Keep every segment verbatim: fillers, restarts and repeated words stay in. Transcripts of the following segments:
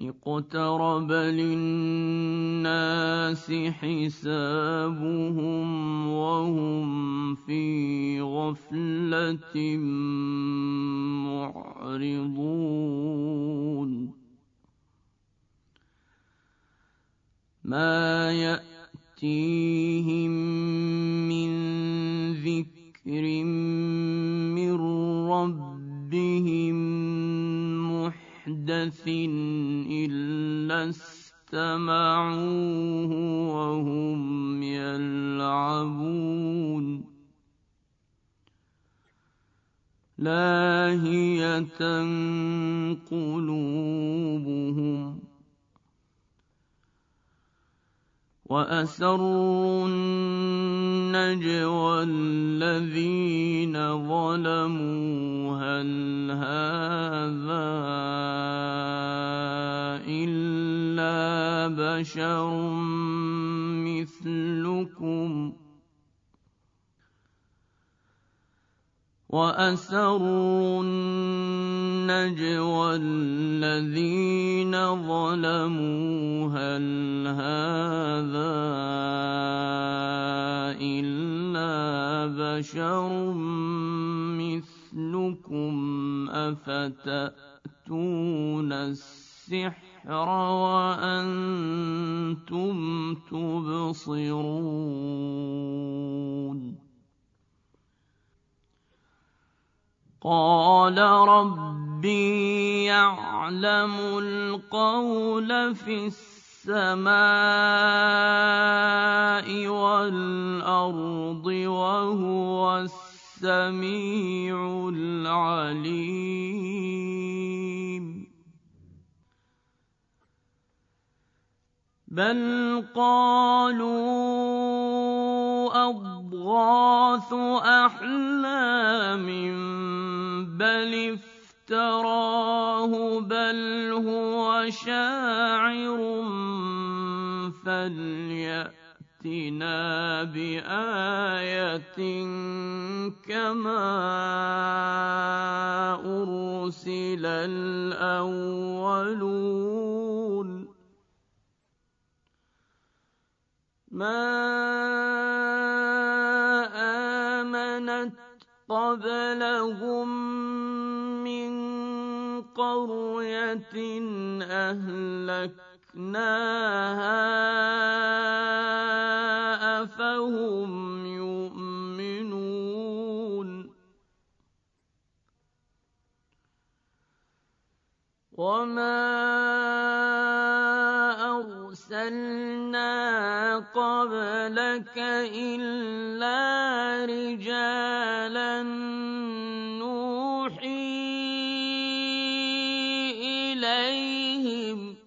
اقترب للناس حسابهم وهم في غفلة معرضون ما يأتيهم من ذكر من ربهم محدث إلا استمعوه وهم يلعبون لاهية قلوبهم وأسروا النجوى الذين ظلموا هل هذا إلا بشر مثلكم وأسروا النجوى الذين ظلموا هل هذا إلا بشر مثلكم أفتأتون السحر وأنتم تبصرون قال ربي يعلم القول في السماء والأرض وهو السميع العليم بل قالوا أضغاث أحلام بل افتراه بل هو شاعر فليأتنا بآية كما أرسل الأولون ما آمنت قبلهم من قرية أهلكناها أفهم يؤمنون وما أرسلنا قبلك إلا رجالا نوحي إليهم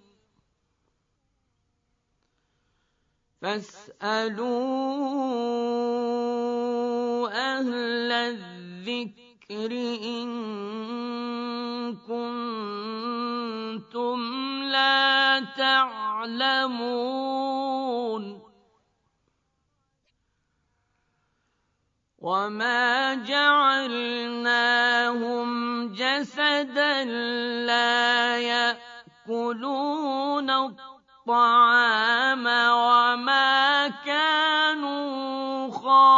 فاسألوا أهل الذكر إن كنتم لا تعلمون وما جعلناهم جسدا لا يأكلون الطعام وما كانوا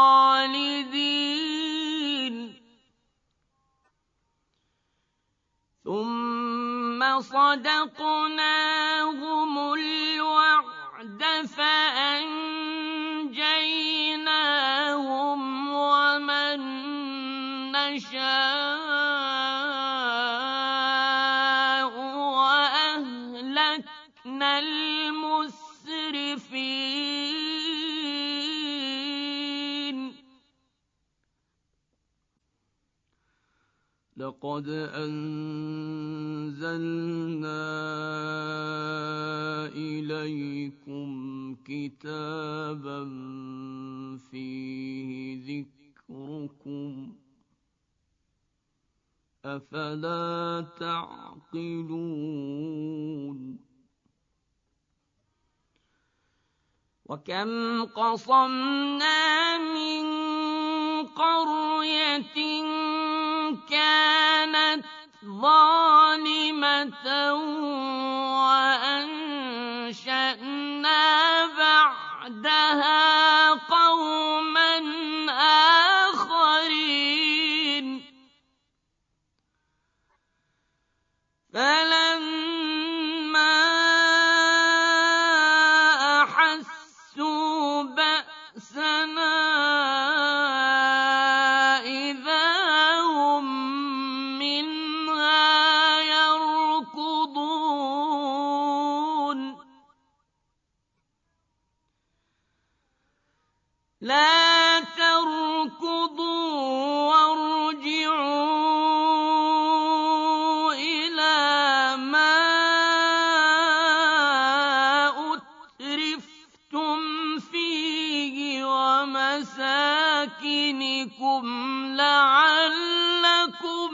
خالدين ثم صدقناهم الوعد فأنجيناهم ومن نشاء وأهلكنا المسرفين لقد أنزلنا إليكم كتابا فيه ذكركم أفلا تعقلون وكم قصمنا من قرية كانت ظالمة فلما أحسوا بأسنا إذا هم منها يركضون لا تركضوا وارجعوا إلى ما أترفتم فيه ومساكنكم لعلكم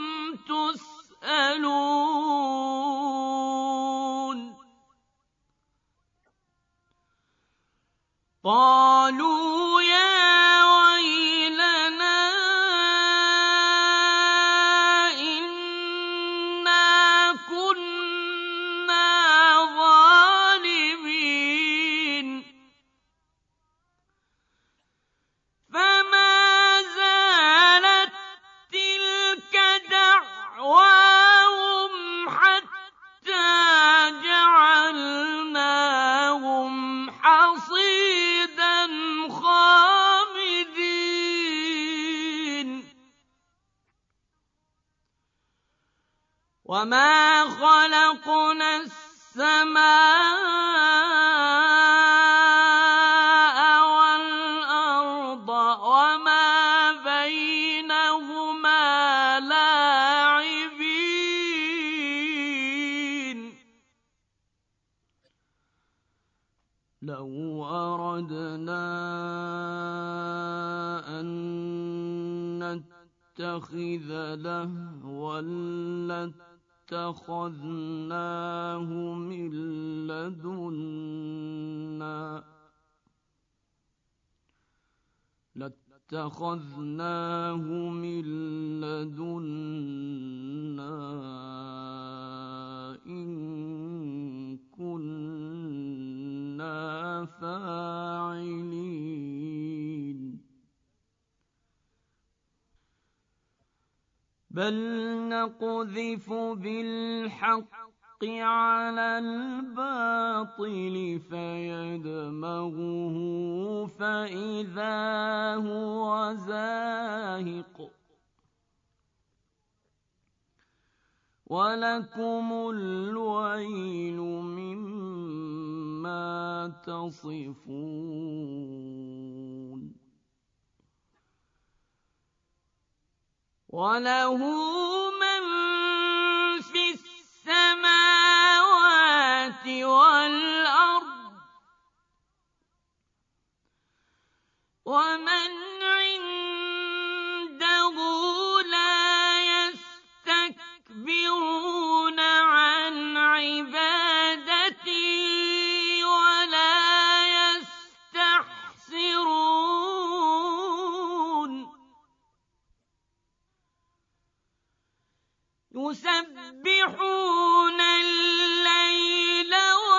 تسألون قالوا يا ويلنا إنا كنا ظالمين فما زالت تلك دعواهم حتى جعلناهم حصيدا خامدين وما خلقنا السماء والأرض وما بينهما لاعبين لو أردنا أن نتخذ لهوا لاتخذناه من لدنا لاتخذناه من لدنا إن كنا فاعلين بل نقذف بالحق على الباطل فيدمغه فإذا هو زاهق ولكم الويل مما تصفون وله من في السماوات والأرض ومن عنده لا يستكبرون عن عبادته ولا يستحسرون يسبحون الليل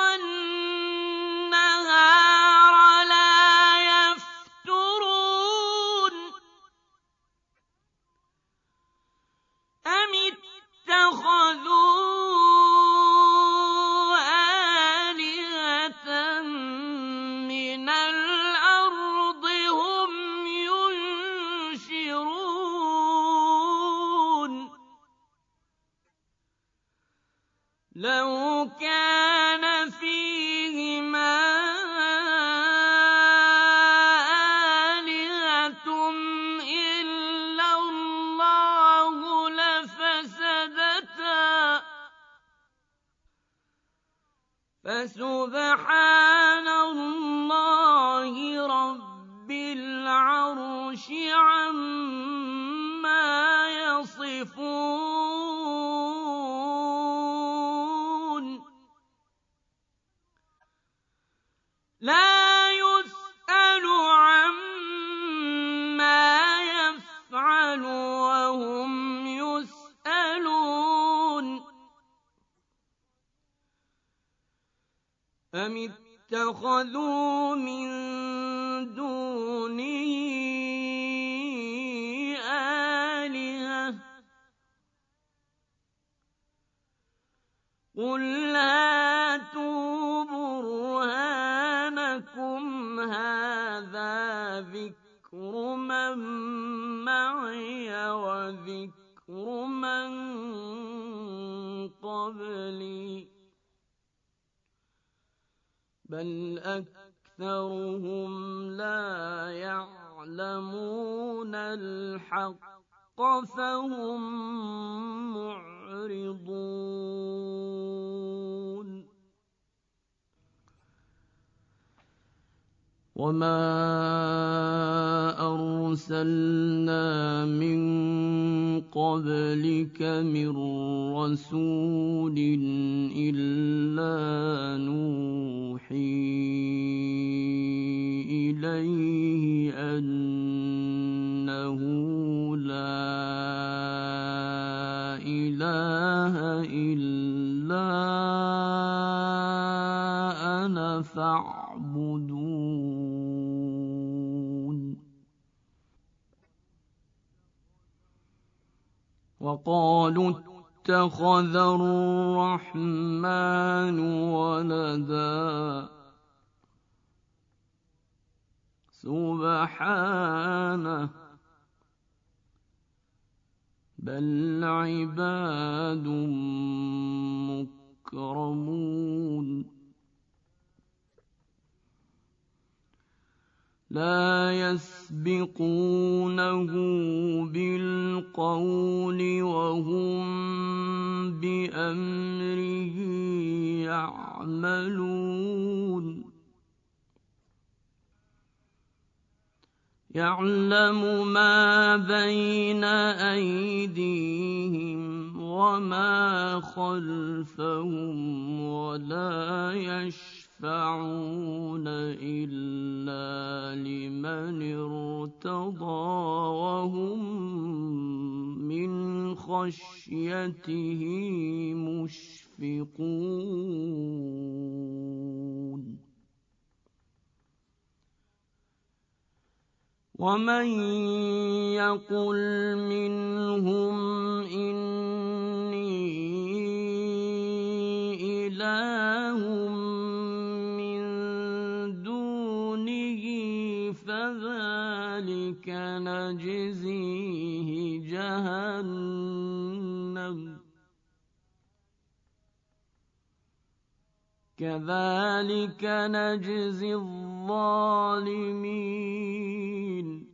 والنهار لا يفترون أم اتخذوا آلهة من الأرض هم ينشرون لو كان فيهما آلهة إلا الله لفسدتا فسبحان الله رب العرش عما يصفون لا يسأل عما يفعل وهم يسألون أم اتخذوا من دونه آلهة قُلْ هَاتُوا بُرْهَانَكُمْ هَٰذَا ذِكْرُ مَن مَّعِيَ وَذِكْرُ مَن قَبْلِي ۗ بَلْ أَكْثَرُهُمْ لَا يَعْلَمُونَ الْحَقَّ فَهُم مُّعْرِضُونَ وَمَا أَرْسَلْنَا مِن قَبْلِكَ مِن رَّسُولٍ إِلَّا نُوحِي إِلَيْهِ أَنَّهُ لَا إِلَٰهَ إِلَّا أَنَا فَاعْبُدُونِ وَقَالُوا اتَّخَذَ الرَّحْمَٰنُ وَلَدًا سُبْحَانَهُ بَلْ عِبَادٌ مُّكْرَمُونَ لَا يَسْبِقُونَهُ بِالْقَوْلِ وَهُم بِأَمْرِهِ يَعْمَلُونَ يَعْلَمُ مَا بَيْنَ أَيْدِيهِمْ وَمَا خَلْفَهُمْ وَلَا يَشْفَعُونَ إِلَّا لِمَنِ ارْتَضَىٰ وَهُم مِّنْ خَشْيَتِهِ مُشْفِقُونَ وَمَن يَقُلْ مِنْهُمْ إِنِّي إِلَٰهٌ مِّن دُونِهِ فَذَٰلِكَ نَجْزِيهِ جَهَنَّمَ كَذَٰلِكَ نَجْزِي الظَّالِمِينَ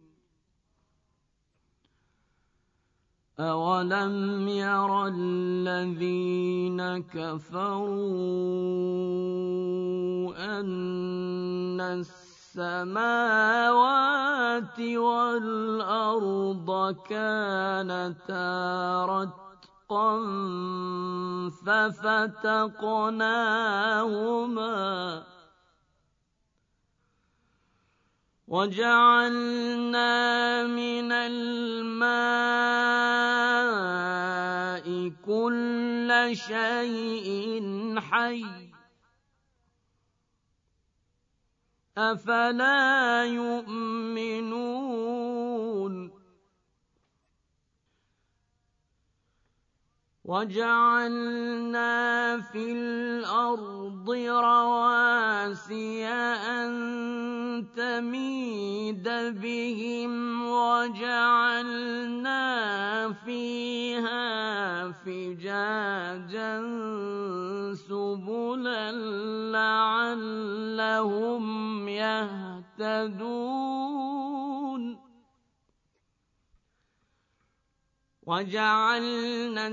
أَوَلَمْ يَرَ الَّذِينَ كَفَرُوا أَنَّ السَّمَاوَاتِ وَالْأَرْضَ كَانَتَا رَتْقًا فَفَتَقْنَاهُمَا وَجَعَلْنَا مِنَ الْمَاءِ كُلَّ شَيْءٍ حَيٍّ أَفَلَا يُؤْمِنُونَ وَجَعَلْنَا فِي الْأَرْضِ رَوَاسِيَ أَن تَمِيدَ بِهِمْ وَجَعَلْنَا فِيهَا فِجَاجًا سُبُلًا لَّعَلَّهُمْ يَهْتَدُونَ وَجَعَلْنَا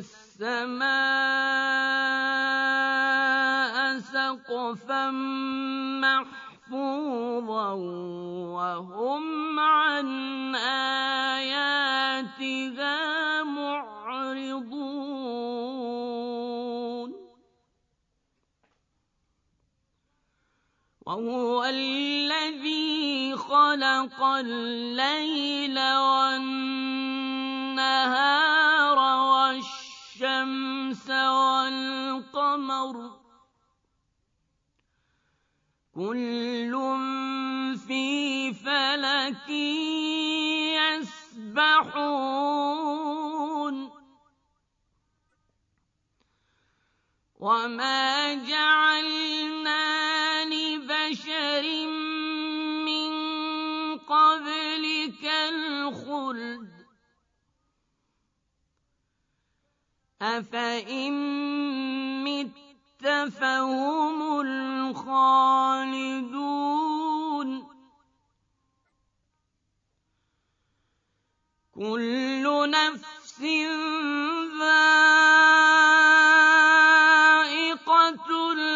السَّمَاءَ سَقْفًا مَّحْفُوظًا وَهُمْ عَنْ آيَاتِهَا مُعْرِضُونَ وَهُوَ الَّذِي خَلَقَ اللَّيْلَ وَالنَّهَارَ وَالشَّمْسَ وَالْقَمَرَ كُلٌّ فِي فَلَكٍ يَسْبَحُونَ وما جعلنا لبشر من قبلك الخلد أفإن مت فهم الخالدون كل نفس ذائقة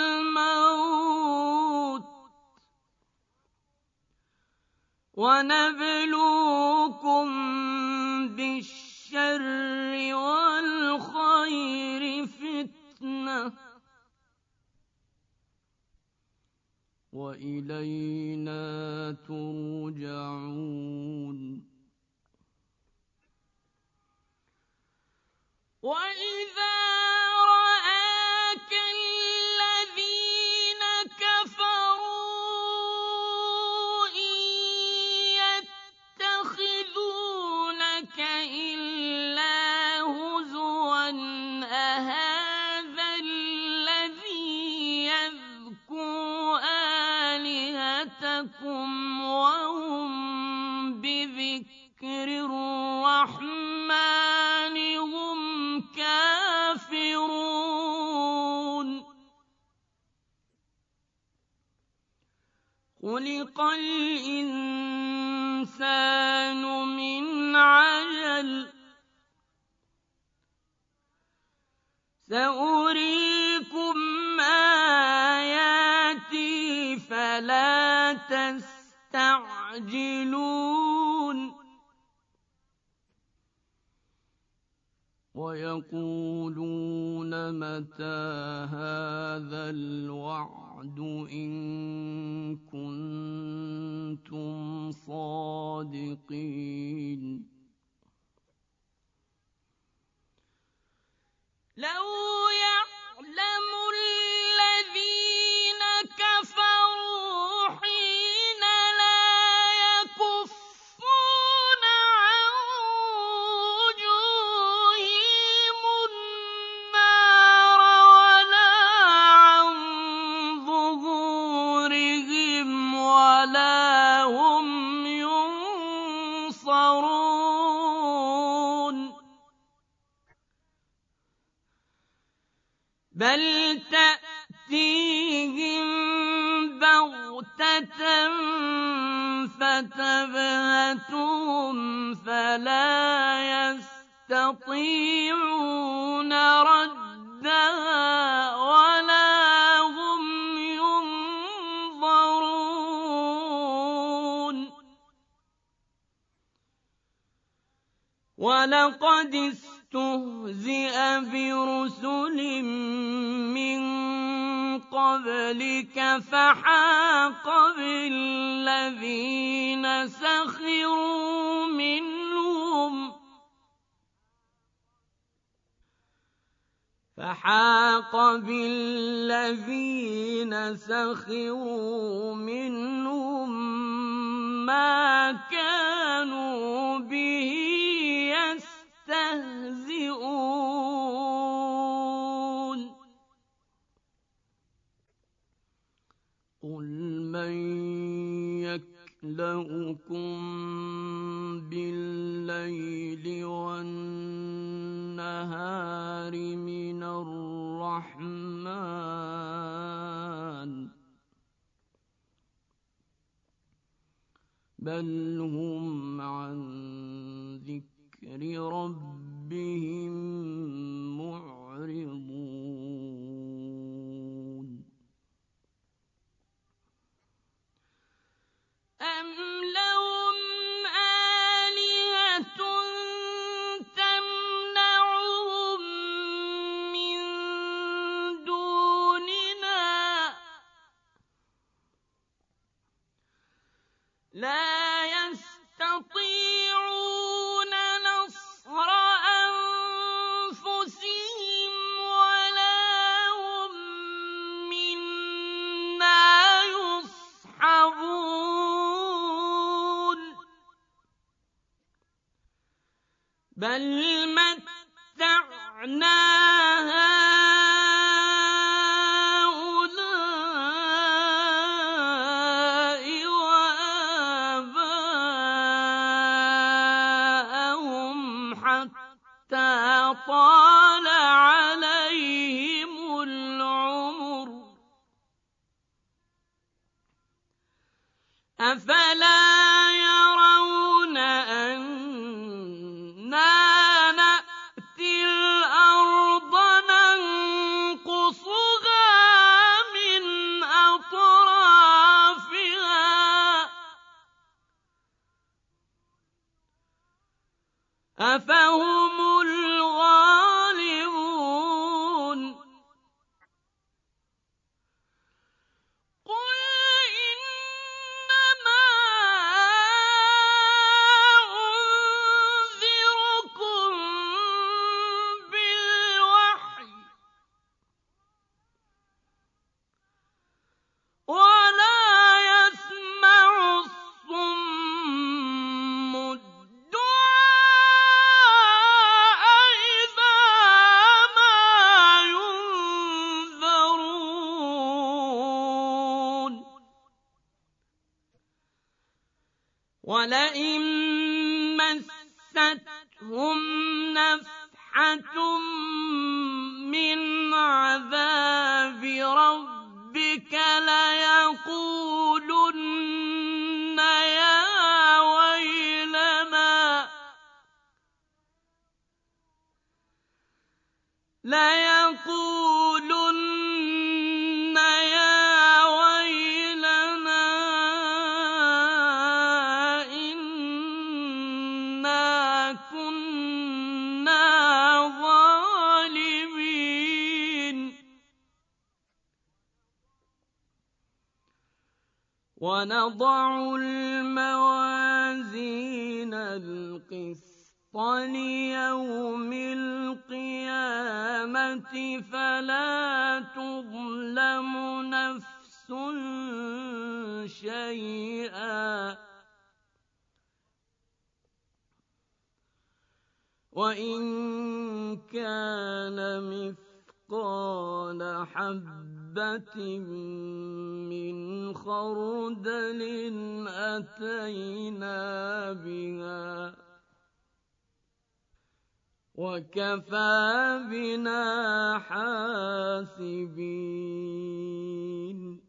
الموت ونبلوكم بالشر والخير فتنة وإلينا ترجعون وإذا رآك الذين كفروا إن يتخذونك إلا هزوا أهذا الذي يذكر آلهتكم وهم بذكر الرحمن هم كافرون خلق الإنسان من عجل سأريكم آياتي فلا تستعجلون ويقولون متى هذا الوعد إن كنتم صادقين لو يعلم الذين كفروا حين لا يكفون عن وجوههم النار ولا عن ظهورهم ولا هم ينصرون بل تأتيهم بغتة فتبهتهم فلا يستطيعون ردها ولا هم ينظرون ولقد استهزئ برسل من قبلك فحاق بالذين سخروا منهم فحاق بالذين سخروا منهم ما كانوا به يستهزئون قل من يكلؤكم بالليل والنهار من الرحمن بل هم عن ذكر ربهم معرضون أم لهم آلهة تمنعهم من دوننا لا يستطيعون نصر أنفسهم ولا هم منا يصحبون بل متعنا طال عليهم العمر أفلا يرون أنا نأتي الأرض ننقصها من أطرافها أفهم الغالبون قل إنما أنذركم بالوحي ولا يسمع الصم الدعاء إذا ما ينذرون ولئن مستهم نفحة من عذاب ربك ليقولن يا ويلنا ليقولن يا ويلنا إنا كنا ظالمين ونضع الموازين القسط ليوم القيامة فلا تظلم نفس شيئا وإن كان مثقال حبة من خردل أتينا بها وكفى بنا حاسبين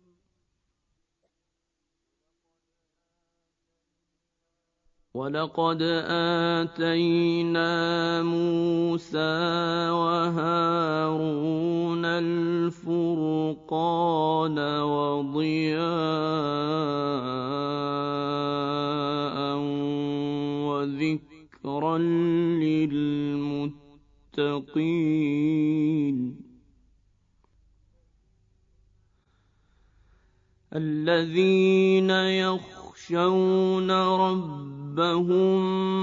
ولقد آتينا موسى وهارون الفرقان وضياء وذكرا للمتقين الذين يخشون ربهم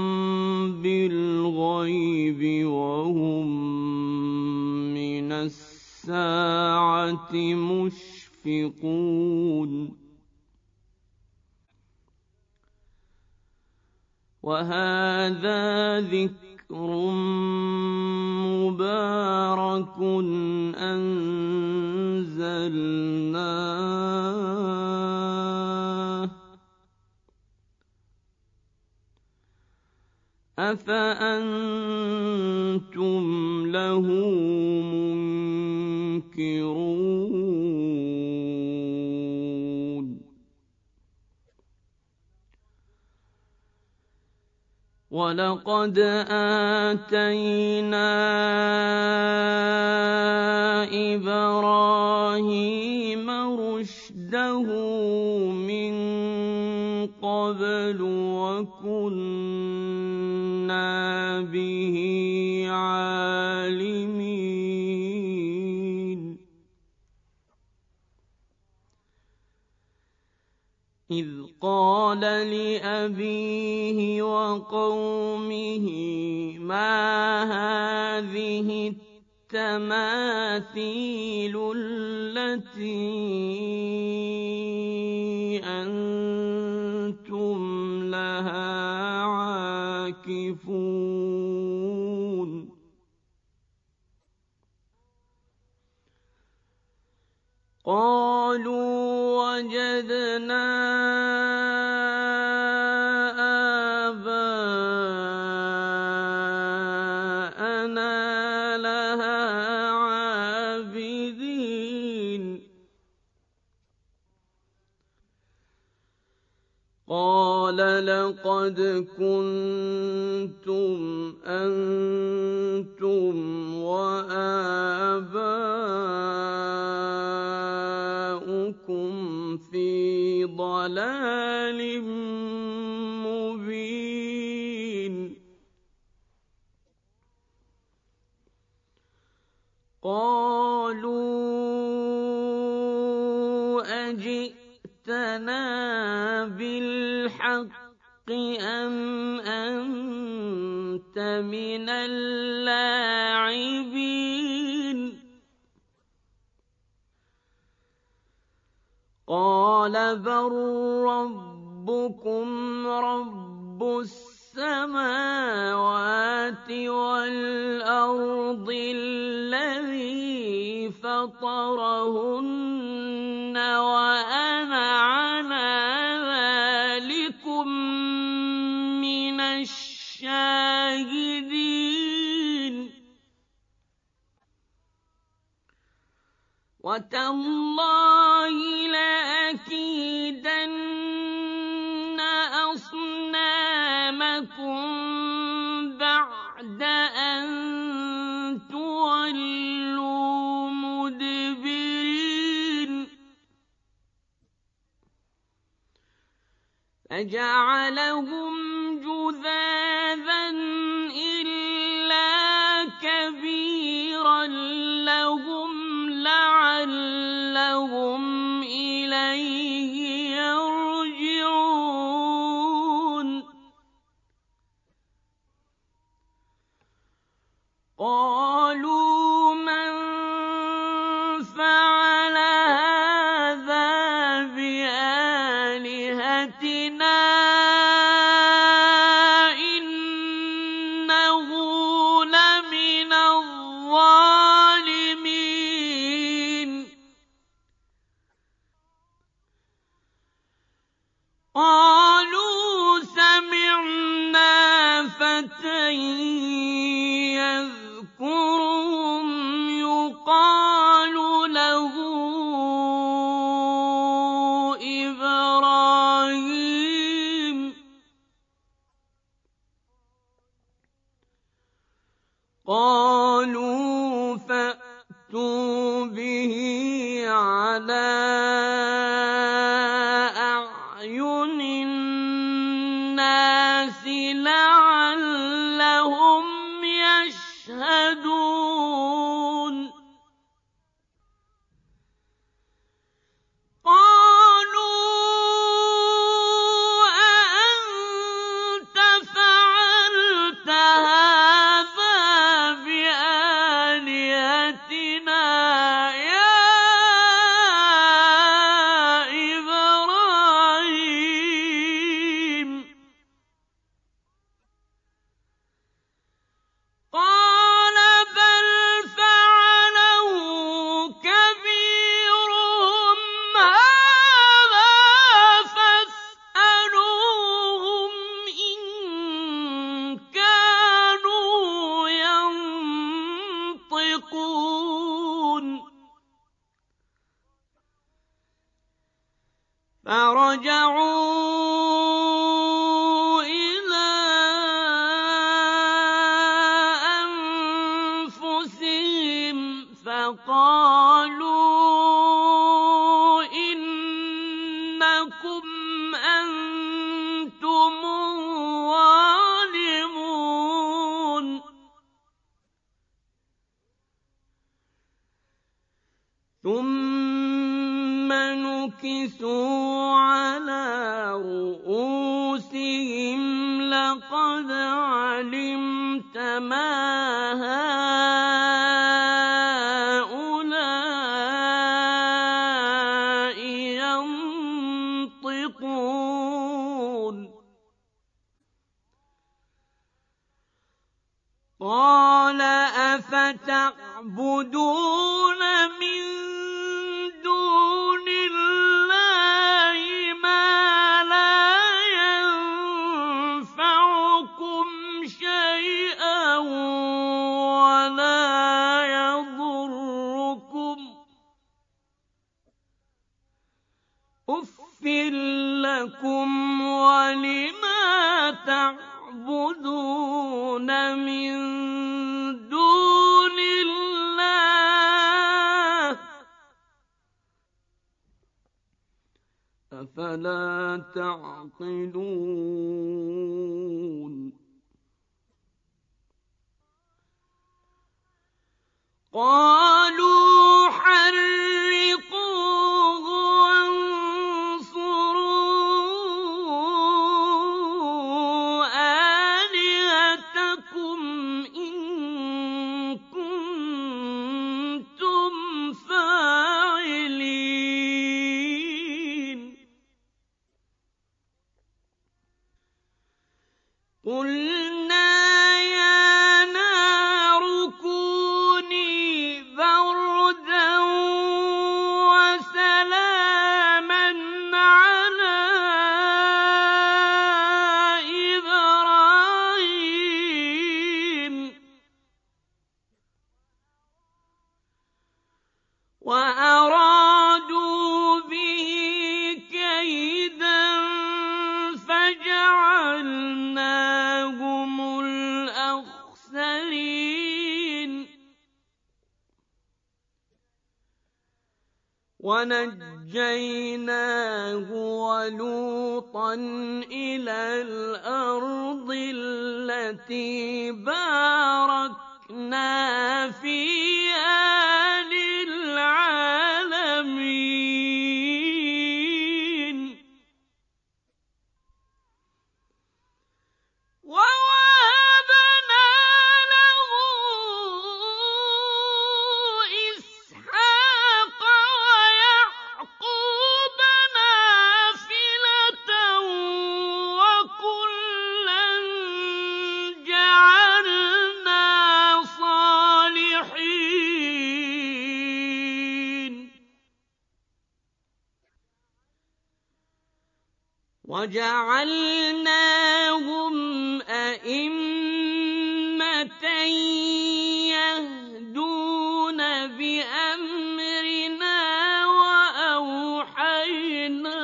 بالغيب وهم من الساعة مشفقون وهذا ذكر مبارك أنزلناه أفأنتم له منكرون ولقد آتينا إبراهيم رشده من قبل وكنا به عالمين إذ قال لأبيه وقومه ما هذه التماثيل التي أنتم لها عاكفون قالوا وجدنا آباءنا قَالَ لَقَدْ كُنتُمْ أَنتُمْ وَآبَاؤُكُمْ فِي ضَلَالٍ مُّبِينٍ قَالُوا أَجِئْتَنَا بِالْحَقِّ أَمْ أَنتَ مِنَ اللاعبين قَالَ بَل رَّبُّكُمْ رَبُّ السَّمَاوَاتِ وَالْأَرْضِ الَّذِي فَطَرَهُنَّ وَأَنَا عَلَىٰ ذَٰلِكُم مِّنَ الشَّاهِدِينَ وَتَاللَّهِ لَأَكِيدَنَّ أَصْنَامَكُم بَعْدَ أَن تُوَلُّوا مُدْبِرِينَ فَجَعَلَهُمْ جُذَاذًا إِلَّا كَبِيرًا لَّهُمْ لَعَلَّهُمْ إِلَيْهِ يَرْجِعُونَ قَالُوا مَن فَعَلَ هَٰذَا بِآلِهَتِنَا إِنَّهُ لَمِنَ الظَّالِمِينَ قَالُوا سَمِعْنَا فَتًى يَذْكُرُهُمْ يُقَالُ لَهُ إِبْرَاهِيمُ قَالُوا فَأْتُوا بِهِ عَلَىٰ أَعْيُنِ النَّاسِ لَعَلَّهُمْ يَشْهَدُونَ قَالُوا أَأَنتَ فَعَلْتَ هَٰذَا بِآلِهَتِنَا يَا إِبْرَاهِيمُ قَالَ بَلْ فَعَلَهُ كَبِيرُهُمْ هَٰذَا فَاسْأَلُوهُمْ إِن كَانُوا يَنطِقُونَ فَرَجَعُوا إِلَىٰ أَنفُسِهِمْ فَقَالُوا إِنَّكُمْ أَنتُمُ الظَّالِمُونَ ثُمَّ نُكِسُوا عَلَىٰ رُءُوسِهِمْ لَقَدْ عَلِمْتَ مَا هَٰؤُلَاءِ يَنطِقُونَ قَالَ أَفَتَعْبُدُونَ مِن دُونِ اللَّهِ مَا لَا يَنفَعُكُمْ شَيْئًا وَلَا يَضُرُّكُمْ أُفٍّ لَّكُمْ وَلِمَا تَعْبُدُونَ مِن دُونِ اللَّهِ ۖ أَفَلَا تَعْقِلُونَ قَالُوا حَرِّقُوهُ وَانصُرُوا آلِهَتَكُمْ إِن كُنتُمْ فَاعِلِينَ قُلْنَا يَا نَارُ كُونِي بَرْدًا وَسَلَامًا عَلَىٰ إِبْرَاهِيمَ وَأَرَادُوا بِهِ كَيْدًا فَجَعَلْنَاهُمُ الْأَخْسَرِينَ وَنَجَّيْنَاهُ وَلُوطًا إِلَى الْأَرْضِ الَّتِي بَارَكْنَا فِيهَا لِلْعَالَمِينَ وَوَهَبْنَا لَهُ إِسْحَاقَ وَيَعْقُوبَ نَافِلَةً وَكُلًّا جَعَلْنَا صَالِحِينَ وَجَعَلْنَاهُمْ أَئِمَّةً يَهْدُونَ بِأَمْرِنَا وَأَوْحَيْنَا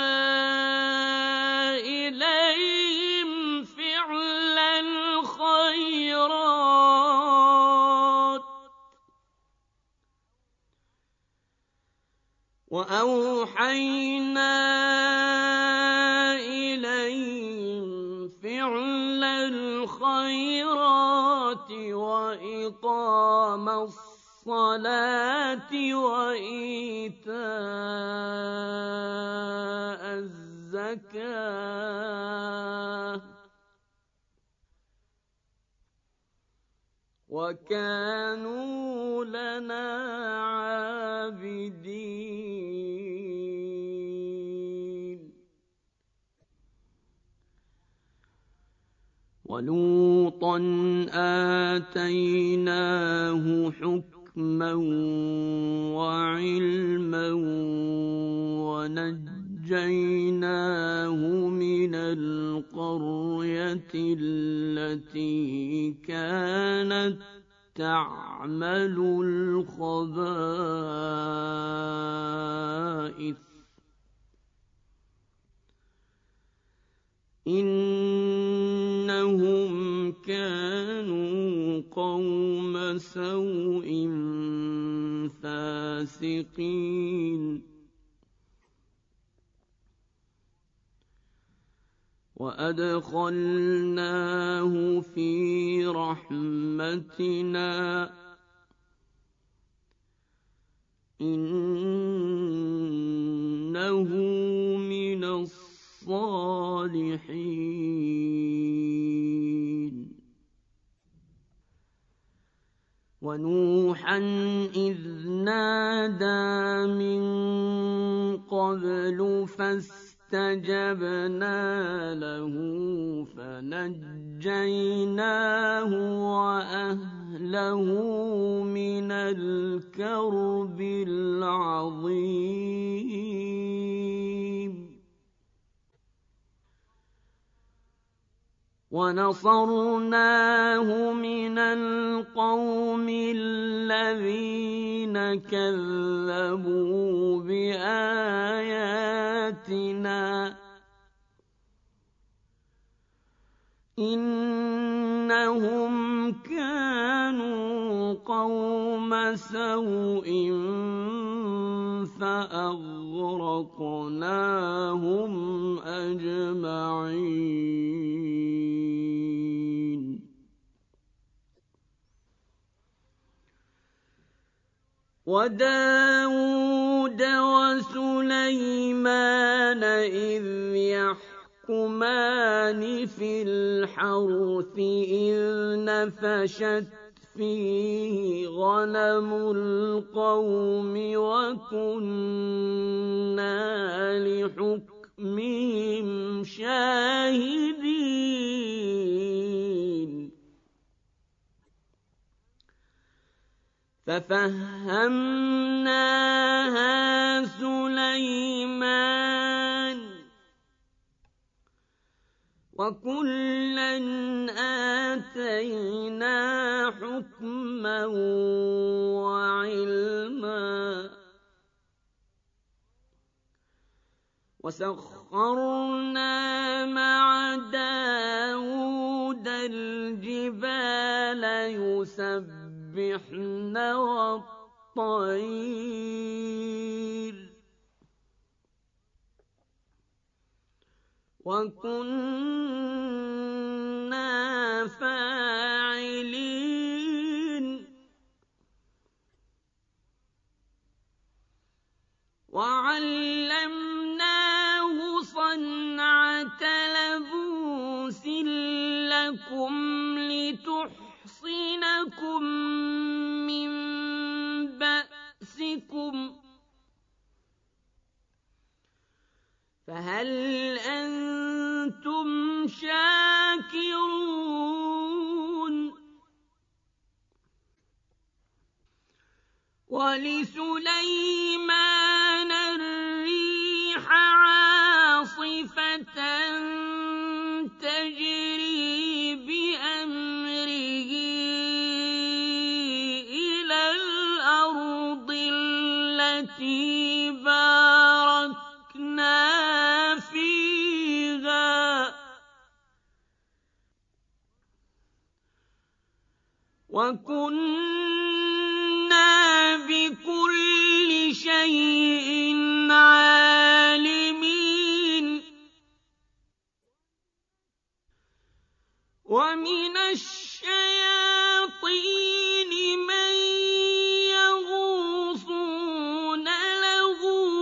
إِلَيْهِمْ فِعْلَ الْخَيْرَاتِ وَأَوْحَيْنَا إِلَيْهِمْ فِعْلَ الْخَيْرَاتِ وَإِقَامَ الصَّلَاةِ وَإِيتَاءَ الزَّكَاةِ وَكَانُوا لَنَا عَابِدِينَ وَلُوطًا آتَيْنَاهُ حُكْمًا وَعِلْمًا وَنَجَّيْنَاهُ مِنَ الْقَرْيَةِ الَّتِي كَانَتْ تَعْمَلُ الْخَبَائِثَ إِنَّهُمْ كَانُوا قَوْمَ سَوْءٍ فَاسِقِينَ وَأَدْخَلْنَاهُ فِي رَحْمَتِنَا إِنَّهُ مِنَ الصَّالِحِينَ وَنُوحًا إِذْ نَادَىٰ مِن قَبْلُ فَاسْتَجَبْنَا لَهُ فَنَجَّيْنَاهُ وَأَهْلَهُ مِنَ الْكَرْبِ الْعَظِيمِ وَنَصَرْنَاهُ مِنَ الْقَوْمِ الَّذِينَ كَذَّبُوا بِآيَاتِنَا سَوْءٍ فَأَغْرَقْنَاهُمْ أَجْمَعِينَ. وَدَاوُودَ وَسُلَيْمَانَ إِذْ يَحْكُمَانِ فِي الْحَرْثِ إِذْ نَفَشَتْ فِيهِ غَنَمُ الْقَوْمِ وَكُنَّا لِحُكْمِهِمْ شَاهِدِينَ. فَفَهَّمْنَاهَا سُلَيْمَانَ وَكُلًّا آتَيْنَا حُكْمًا وَعِلْمًا وَسَخَّرْنَا مَعَ دَاوُودَ الْجِبَالَ يُسَبِّحْنَ وَالطَّيْرَ وَكُنَّا فَاعِلِينَ. وَعَلَّمْنَاهُ صَنْعَةَ لَبُوسٍ لَّكُمْ لِتُحْصِنَكُم مِّن بَأْسِكُمْ، فَهَلْ أَنتُمْ شَاكِرُونَ؟ وَلِسُلَيْمَانَ الرِّيحَ عَاصِفَةً تَجْرِي بِأَمْرِهِ إِلَى الْأَرْضِ الَّتِي بَارَكْنَا فِيهَا وَكُنَّا بِكُلِّ شَيْءٍ عَالِمِينَ. وَمِنَ الشَّيَاطِينِ مَن يَغُوصُونَ لَهُ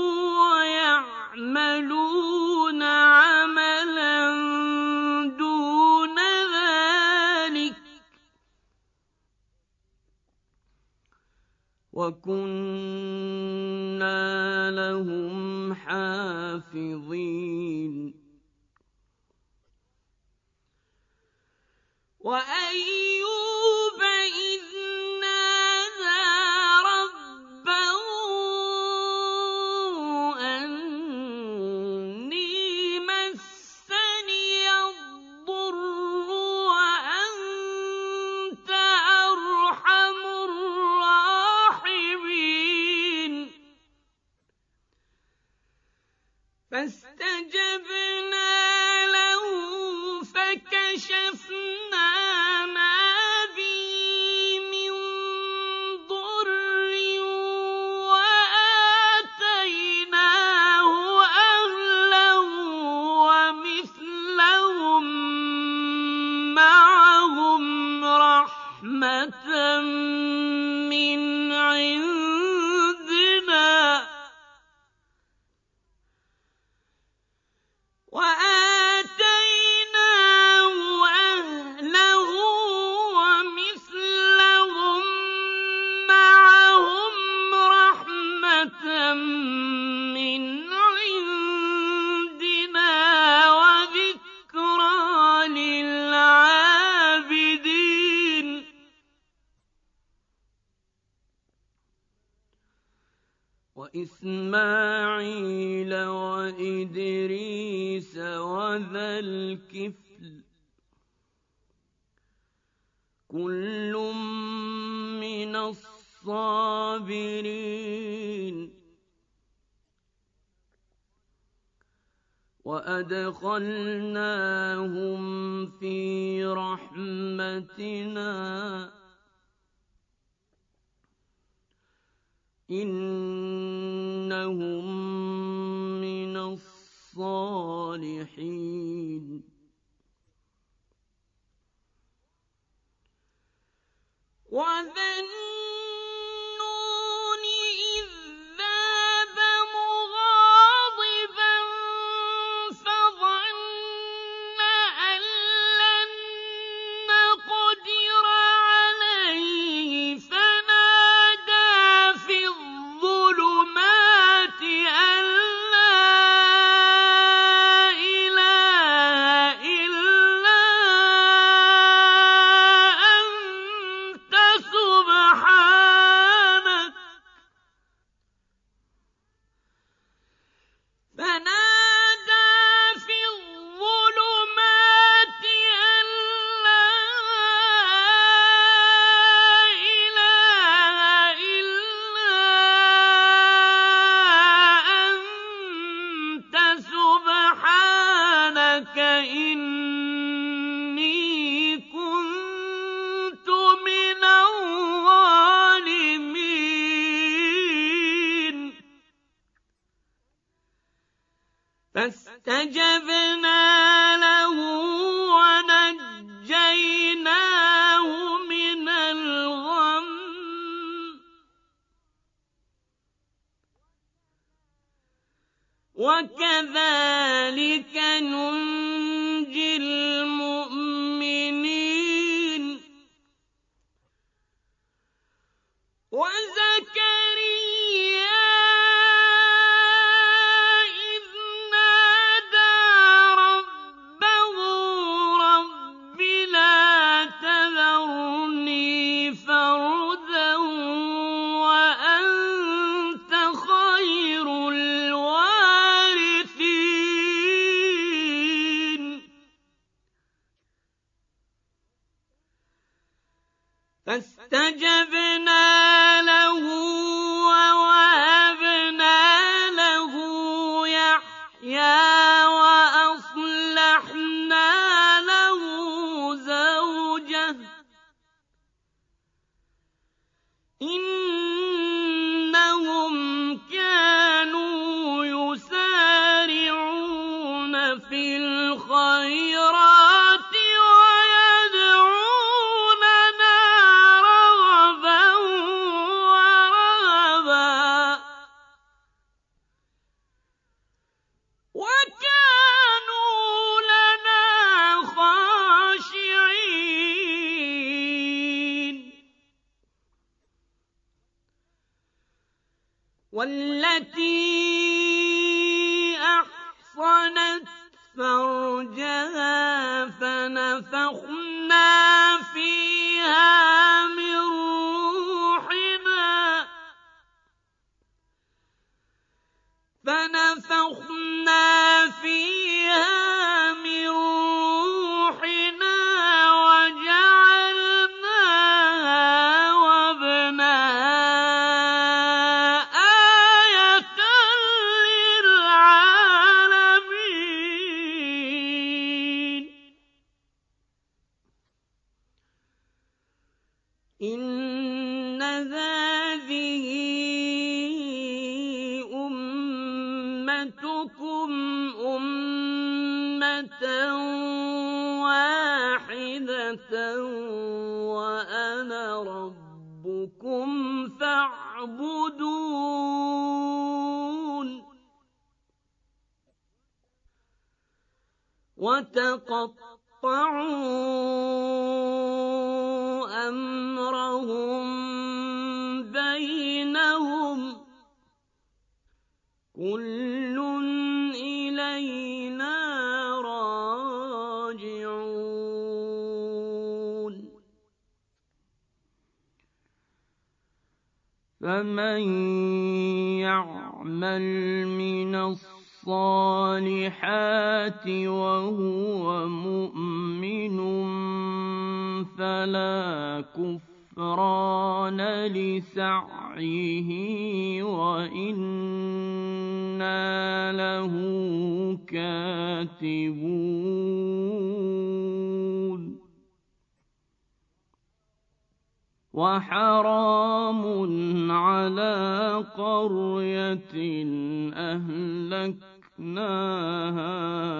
وَيَعْمَلُونَ عَمَلًا دُونَ ذَلِكَ وَكُنَّا لَهُمْ حَافِظِينَ. وَأَيُّوبَ إِذْ نَادَىٰ رَبَّهُ أَنِّي مَسَّنِيَ الضُّرُّ وَأَنتَ أَرْحَمُ الرَّاحِمِينَ. فَاسْتَجَبْنَا لَهُ فَكَشَفْنَا مَا بِهِ مِن ضُرٍّ وَآتَيْنَاهُ أَهْلَهُ وَمِثْلَهُم مَّعَهُمْ رَحْمَةً مِّنْ عِندِنَا وَآتَيْنَاهُ أَهْلَهُ وَمِثْلَهُم مَّعَهُمْ رَحْمَةً مِّنْ عِندِنَا وَذِكْرَىٰ لِلْعَابِدِينَ. وَإِسْمَاعِيلَ وَإِدْرِيسَ وَذَا الْكِفْلِ كُلٌّ مِّنَ الصَّابِرِينَ. وَأَدْخَلْنَاهُمْ فِي رَحْمَتِنَا إنهم من الصالحين وذا النون إذ ذهب مغاضبا فظن أن لن نقدر عليه فنادى في الظلمات أن لا إله إلا أنت سبحانك فنادى في الظلمات أن لا إله إلا أنت سبحانك إني كنت من الظالمين فاستجبنا له ونجيناه من الغم وكذلك ننجي المؤمنين وزكريا إذ نادى ربه رب لا تذرني فردا وأنت خير الوارثين فاستجبنا له ووهبنا له يحيى وأصلحنا له زوجه إنهم كانوا يسارعون في الخيرات ويدعوننا رغبا ورهبا وكانوا لنا خاشعين والتي أحصنت فرجها فنفخنا فيها من روحنا فنفخنا فيها من روحنا وجعلناها وابنها آية للعالمين إن هذه أمتكم أمة واحدة وأنا ربكم فاعبدون وتقطعوا أمرهم بينهم كل إلينا راجعون فمن يعمل من الصالحات وهو مؤمن فلا كفران لسعيه وإنا له كاتبون وحرام على قرية أهلكناها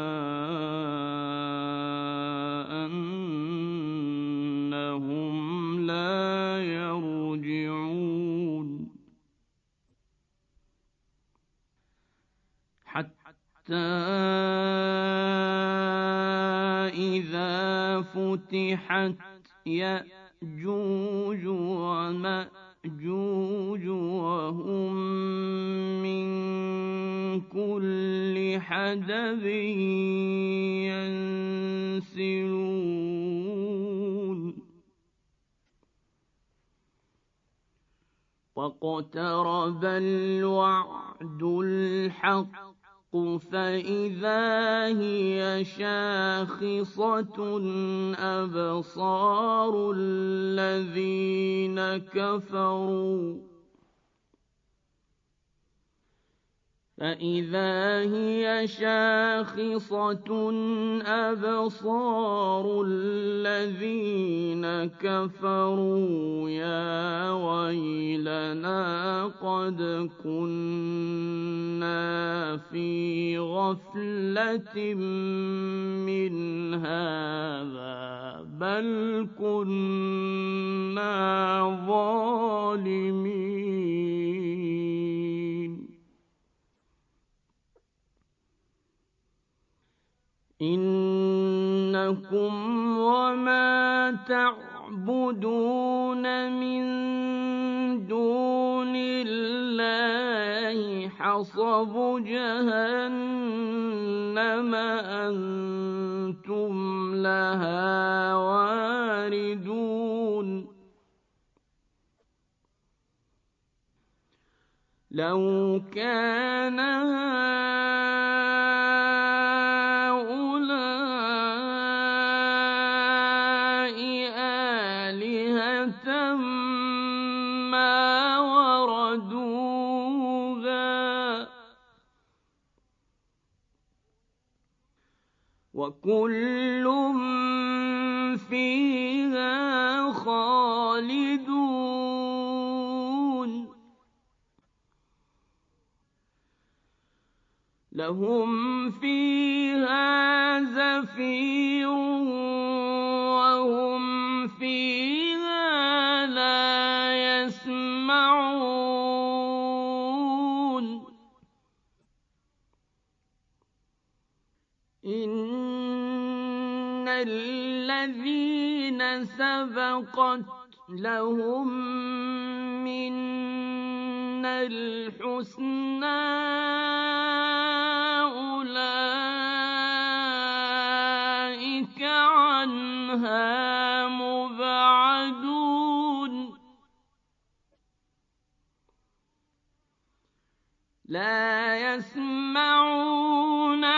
أنهم لا يرجعون حتى إذا فتحت يأجوج ومأجوج وهم من كل حدب ينسلون واقترب الوعد الحق فإذا هي شاخصة أبصار الذين كفروا فإذا هي شاخصة أبصار الذين كفروا يا ويلنا قد كنا في غفلة من هذا بل كنا ظالمين إنكم وما تعبدون من دون الله حصب جهنم أنتم لها واردون لو كان وكل فيها خالدون لهم فيها زفير وهم فيها لا يسمعون إن الذين سبقت لهم منا الحسنى أولئك عنها مبعدون لا يسمعون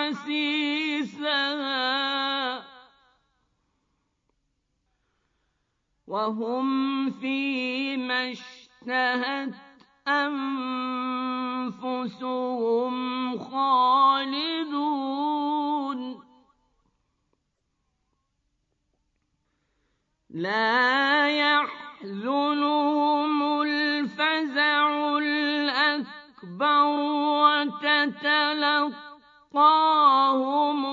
حسيسها وهم فيما اشتهت أنفسهم خالدون لا يحزنهم الفزع الأكبر وتتلقاهم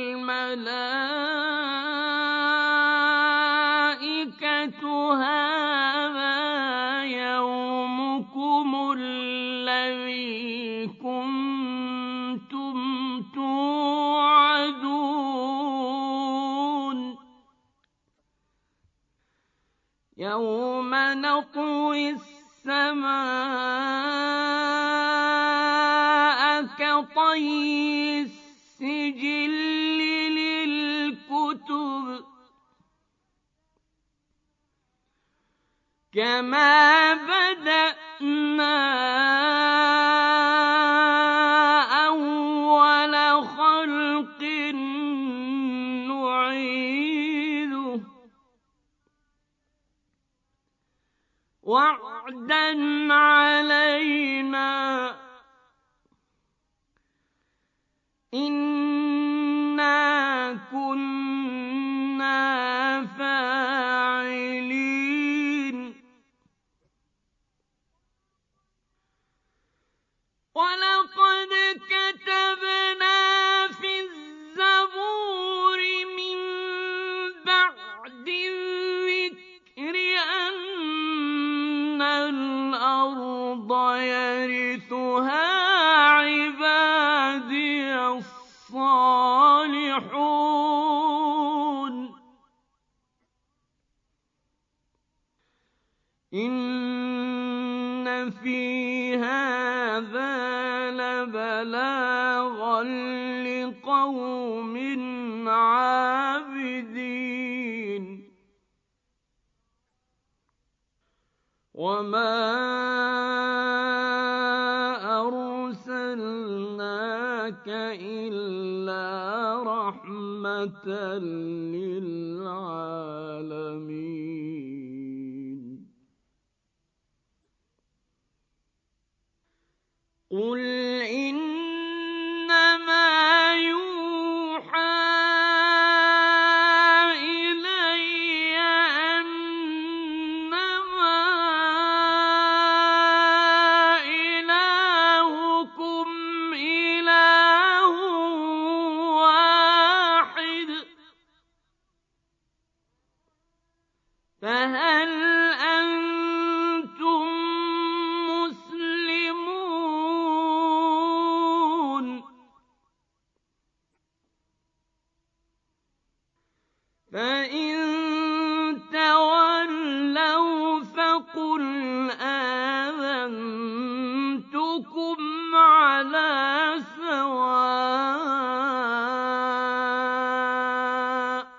الملائكة هذا يومكم الذي كنتم توعدون يوم نطوي السماء كطي السجل للكتب كما بدأنا أول خلق نعيده وعدا علينا إنا كنا فاعلين بلاغا لقوم عابدين وما أرسلناك إلا رحمة للعالمين قل إنما يوحى إلي أنما إلهكم إله واحد فهل أنتم مسلمون فإن تولوا فقل آذنتكم على سواء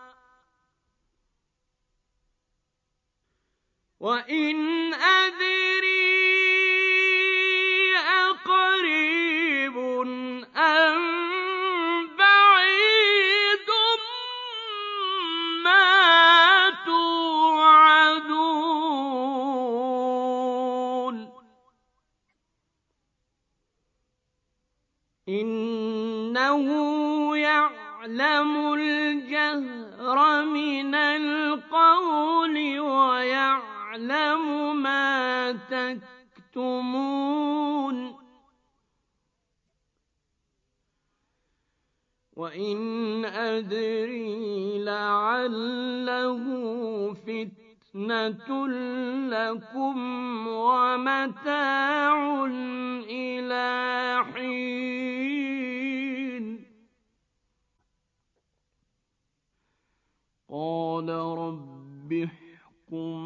وإن أدري أقريب أم بعيد ما توعدون إنه يعلم الجهر من القول ويعلم ما تكتمون وإن أدري لعله فتنة لكم ومتاع إلى حين قال رب احكم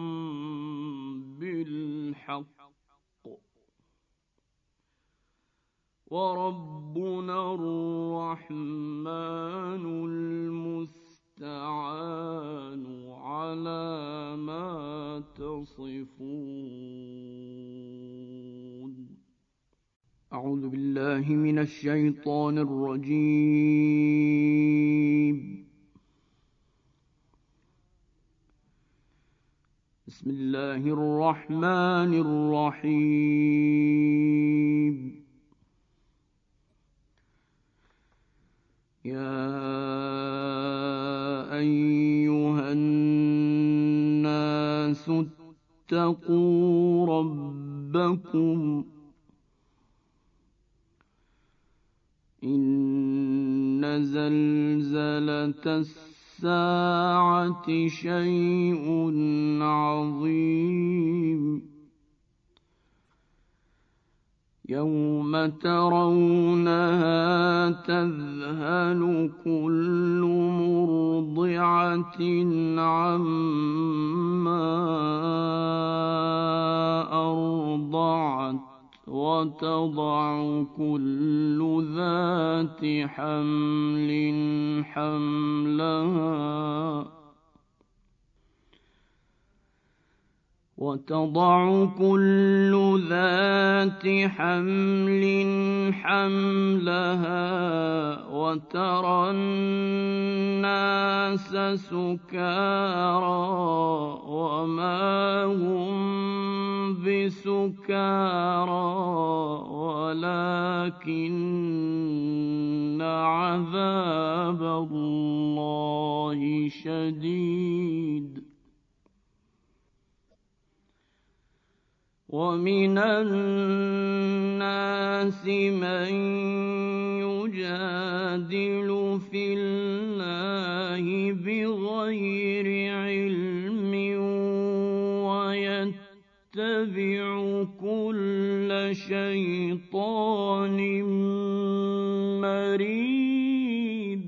بالحق وربنا الرحمن المستعان على ما تصفون أعوذ بالله من الشيطان الرجيم بسم الله الرحمن الرحيم يا أيها الناس اتقوا ربكم إن زلزلة الساعة شيء عظيم يوم ترونها تذهل كل مرضعة عما أرضعت وتضع كل ذات حمل حملها وتضع كل ذات حمل حملها وترى الناس سكارى وما هم بسكارى ولكن عذاب الله شديد ومن الناس من يجادل في الله بغير علم ويتبع كل شيطان مريد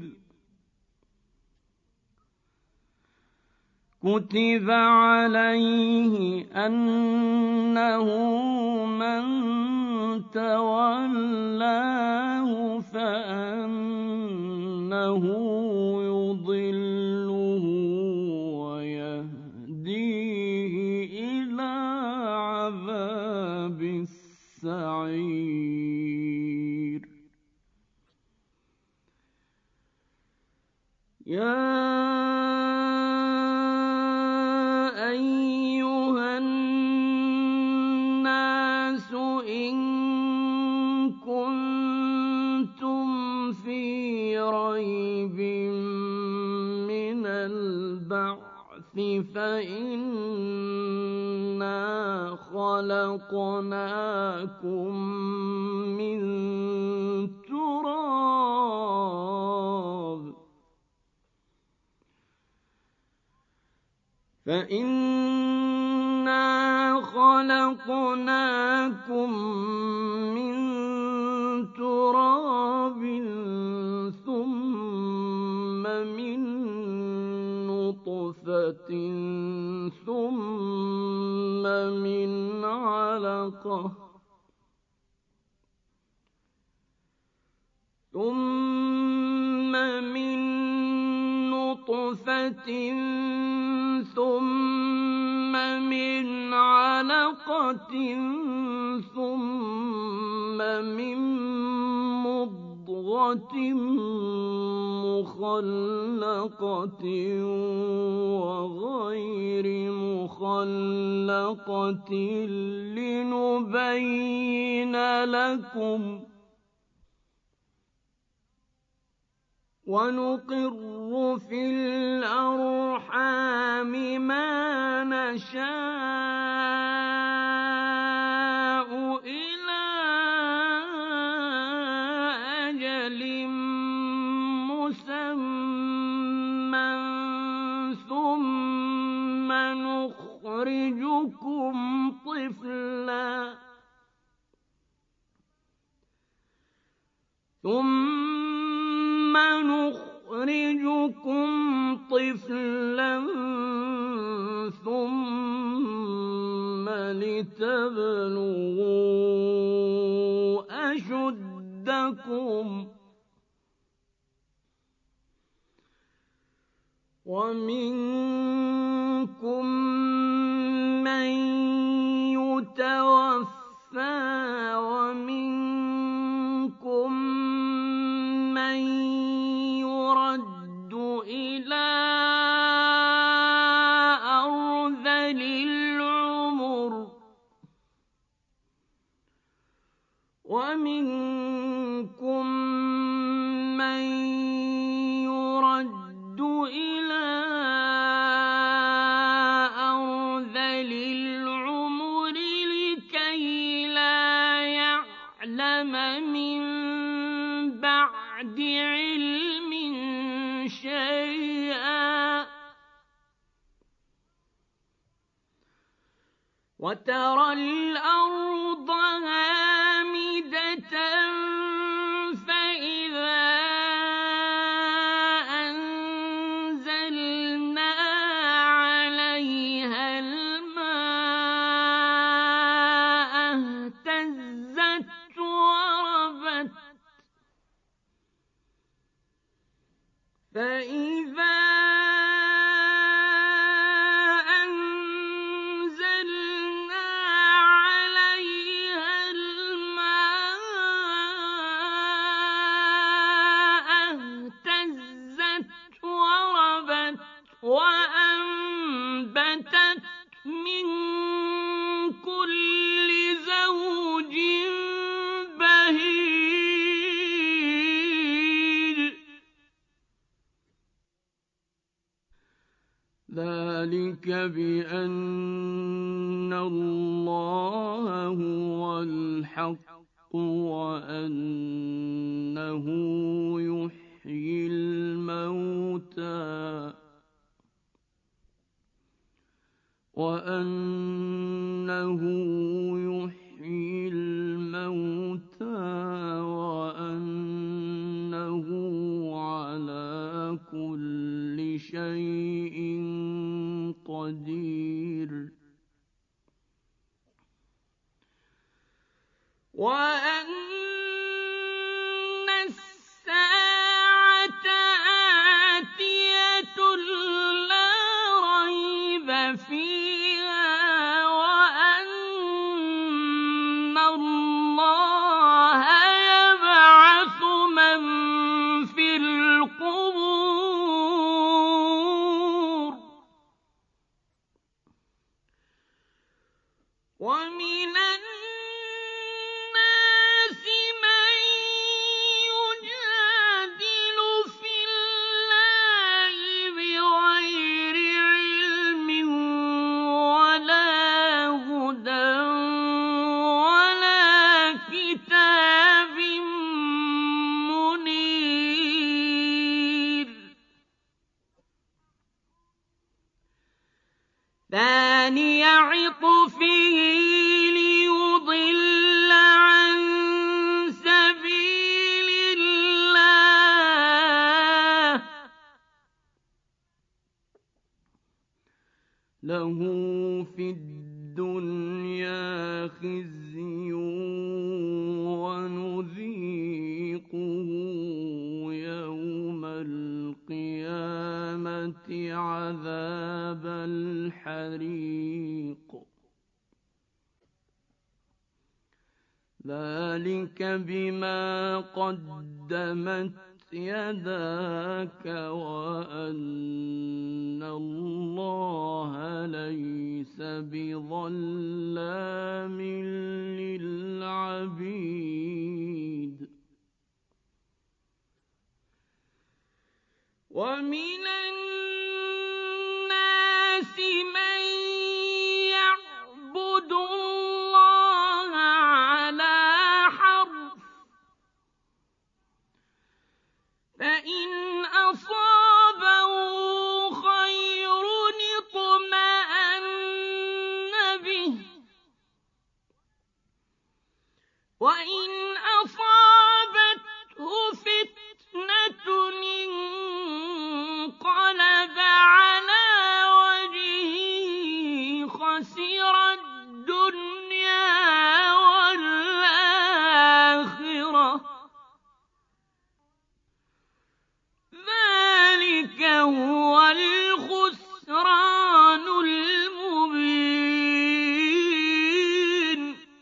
كتب عليه أنه من تولى يا أيها الناس إن كنتم في ريب من البعث فإنا خلقناكم من تراب فإنا خلقناكم من تراب ثم من نطفة ثم من علقة ثم من نطفة ثم من علقة ثم من مضغة مخلقة وغير مخلقة لنبين لكم ونقر في الأرحام ما نشاء إلى أجل مسمى ثم نخرجكم طفلا ثم نخرجكم طفلا ثم لتبلغوا أشدكم ومنكم من يتوفى ومنكم من يرد إلى أرذل العمر ومنكم من يرد إلى أرذل العمر لكي لا يعلم من بعد علم شيئا وترى الأرض هامدة فإذا أنزلنا عليها الماء اهتزت وربت فإذا أنزلنا عليها الماء اهتزت وربت وأنبتت من كل زوج بهيج ذلك بأن الله هو الحق وأنه يحيي الموتى وأنه يحيي الموتى وأنه على كل شيء قدير وأن ثاني عطفه ليضل عن سبيل الله له في الدنيا خزي ونذيقه يوم القيامة عذاب الحريق ذلك بما قدمت يداك وأن الله ليس بظلام للعبيد ومن الناس من يعبد الله على حرف فإن أصابه خير اطمأن به وإن أصابته فتنة انقلب على وجهه خسر الدنيا والآخرة ذلك هو الخسران المبين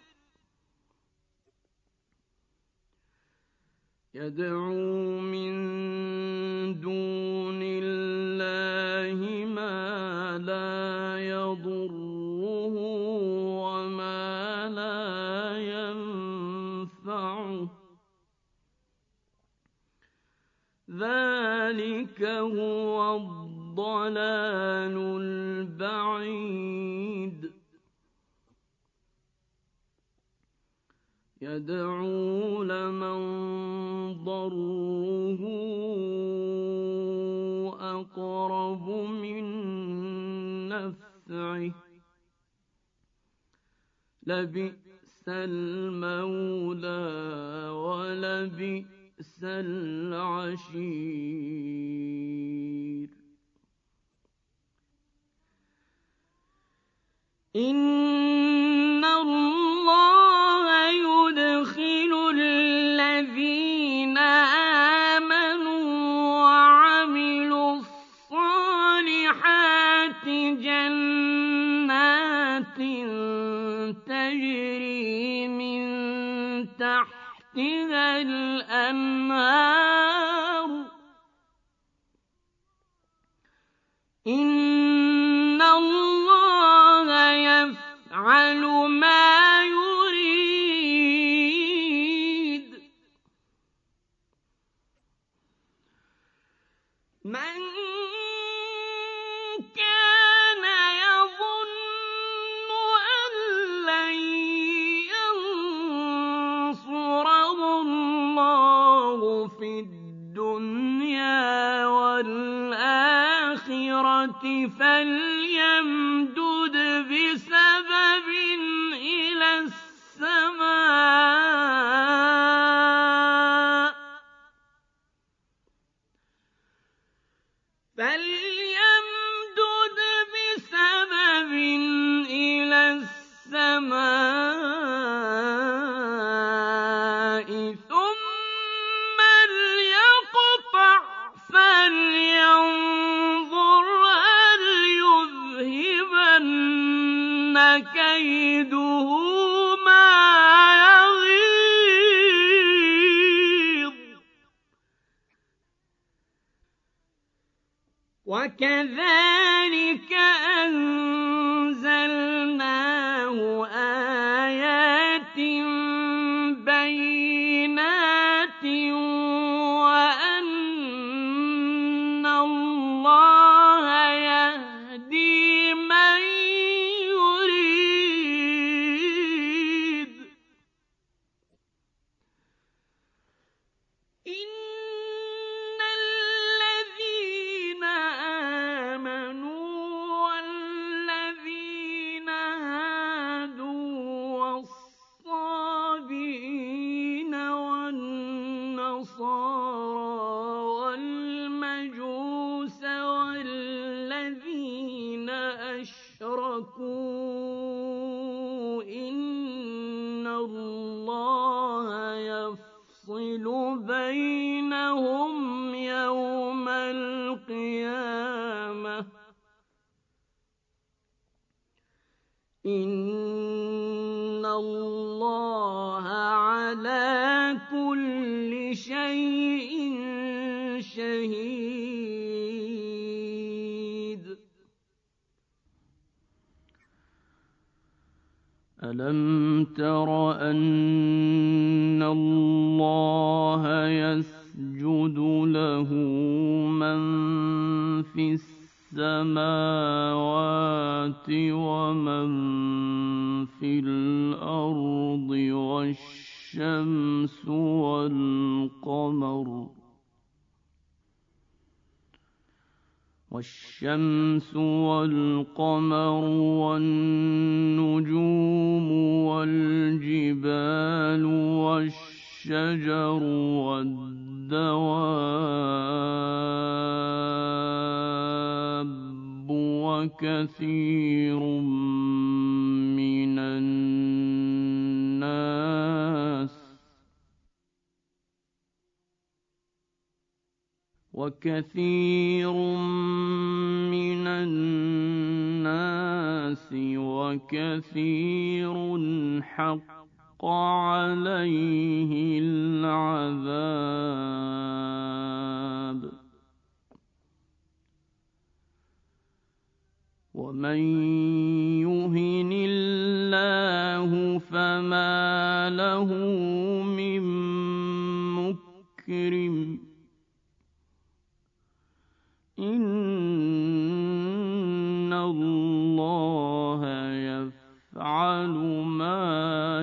يدعو من دون الله ما لا يضره وما لا ينفعه ذلك هو الضلال البعيد يدعو لمن ضره أقرب من نفعه لبئس المولى ولبئس العشير إن الله يدخل الذين آمنوا وعملوا الصالحات جنات تجري من تحتها الأنهار إن الله يفعل ما يريد من كان يظن أن لن ينصره الله في الدنيا والآخرة فليمدد بسبب إلى السماء فليمدد بسبب إلى السماء ثم ليقطع فلينظر هل يذهبن كيده ما يغيظ وكذلك أنزلناه آيات بينات وأن الله يهدي من يريد إن الذين آمنوا والذين يفصل بينهم يوم القيامة إن الله على كل شيء شهيد. ألم تر أن الله يسجد له من في السماوات ومن في الأرض والشمس والقمر والشمس والقمر والنجوم والجبال والشجر والدواب وكثير من الناس وكثير من الناس وكثير حق عليه العذاب ومن يهن الله فما له من مكرم إن الله يفعل ما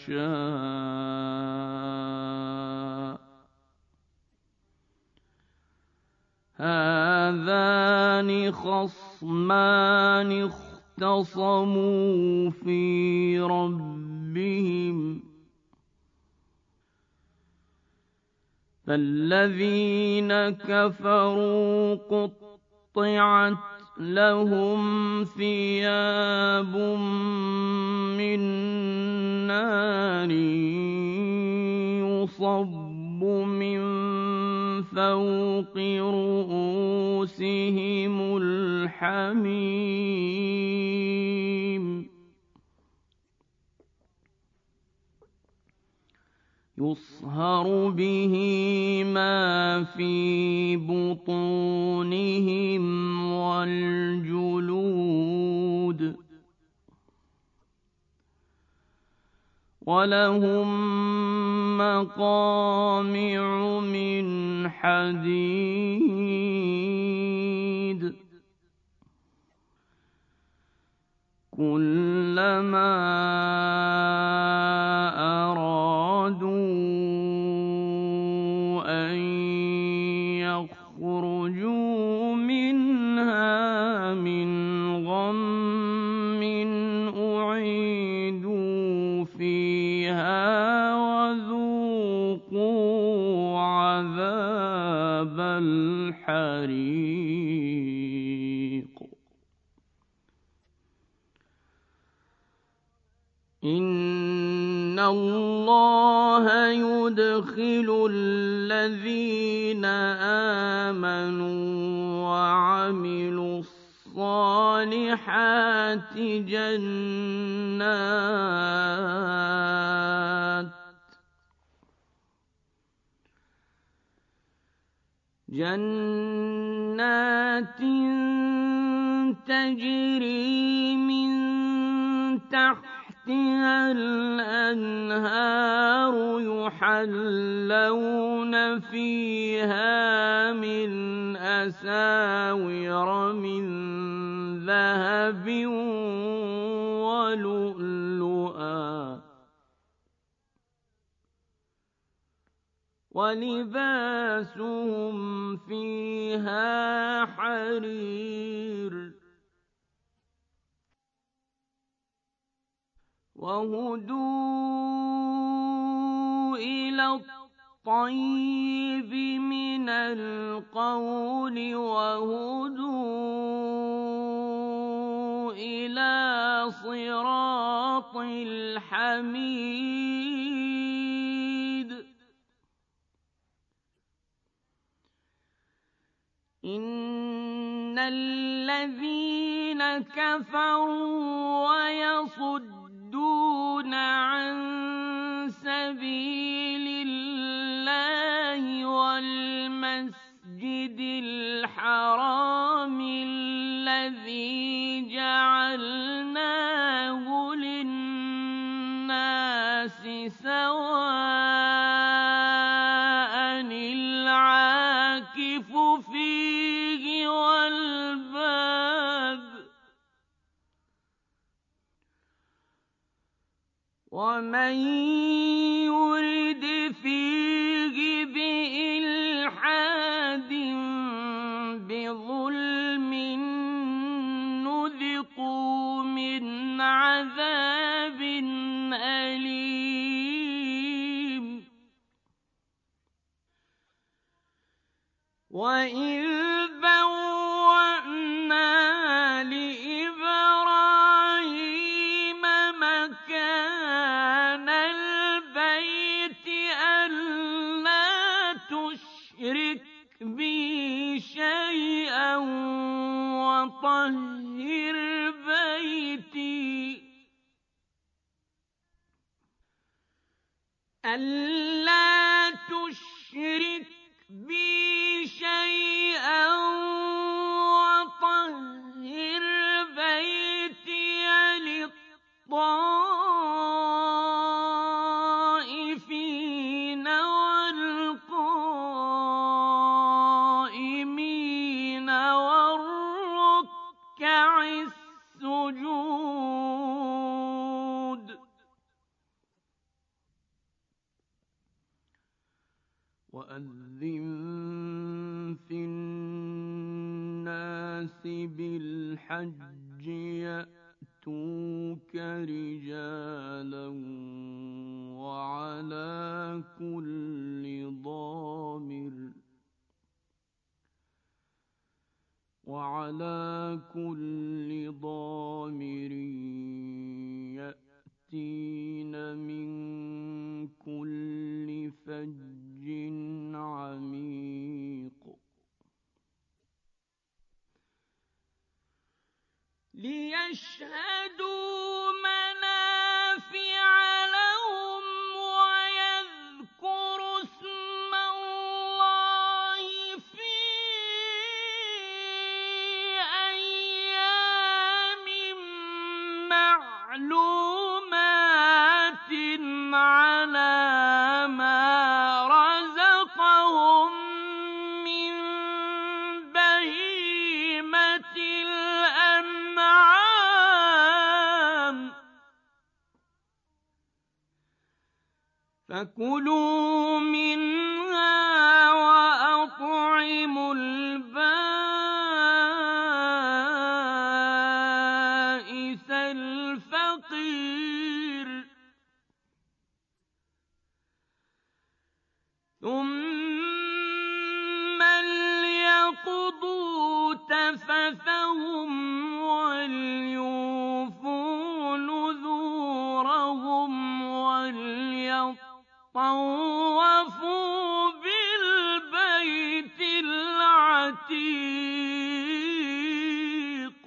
يشاء. هذان خصمان اختصموا في ربهم فالذين كفروا قطعت لهم ثياب من نار يصب من فوق رؤوسهم الحميم يصهر به ما في بطونهم والجلود ولهم مقامع من حديد كلما أرادوا أن يخرجوا منها من غم أعيدوا فيها وذوقوا عذاب الحريق إن الله يدخل الذين آمنوا وعملوا الصالحات جنات جنات تجري من تحتها الأنهار يحلون فيها من أساور من ذهب ولؤلؤا ولباسهم فيها حرير وهدوا إلى الطيب من القول وهدوا إلى صراط الحميد إن الذين كفروا ويصدون عن سبيل الله والمسجد الحرام الذي جعلناه للناس سواء العاكف فيه والباد ومن يرد فيه بإلحاد بظلم نذقه من عذاب أليم وإذ بوأنا لإبراهيم مكان البيت ألا تشرك بي شيئا وطهر بيتي ألا تشرك بي شيئا وطهر بيتي للطائفين والقائمين والركع السجود وأذن في الناس بالحج يأتوك رجالا وعلى كل ضامر وعلى كل ضامر يأتين من كل فج عميق ليشهدوا منافع لهم ويذكروا اسم الله في أيام معلومات على ما رزقهم من بهيمة الأنعام فكلوا منها وأطعموا البائس الفقير ثم ليقضوا تفثهم وليوفوا نذورهم وليطوفوا بالبيت العتيق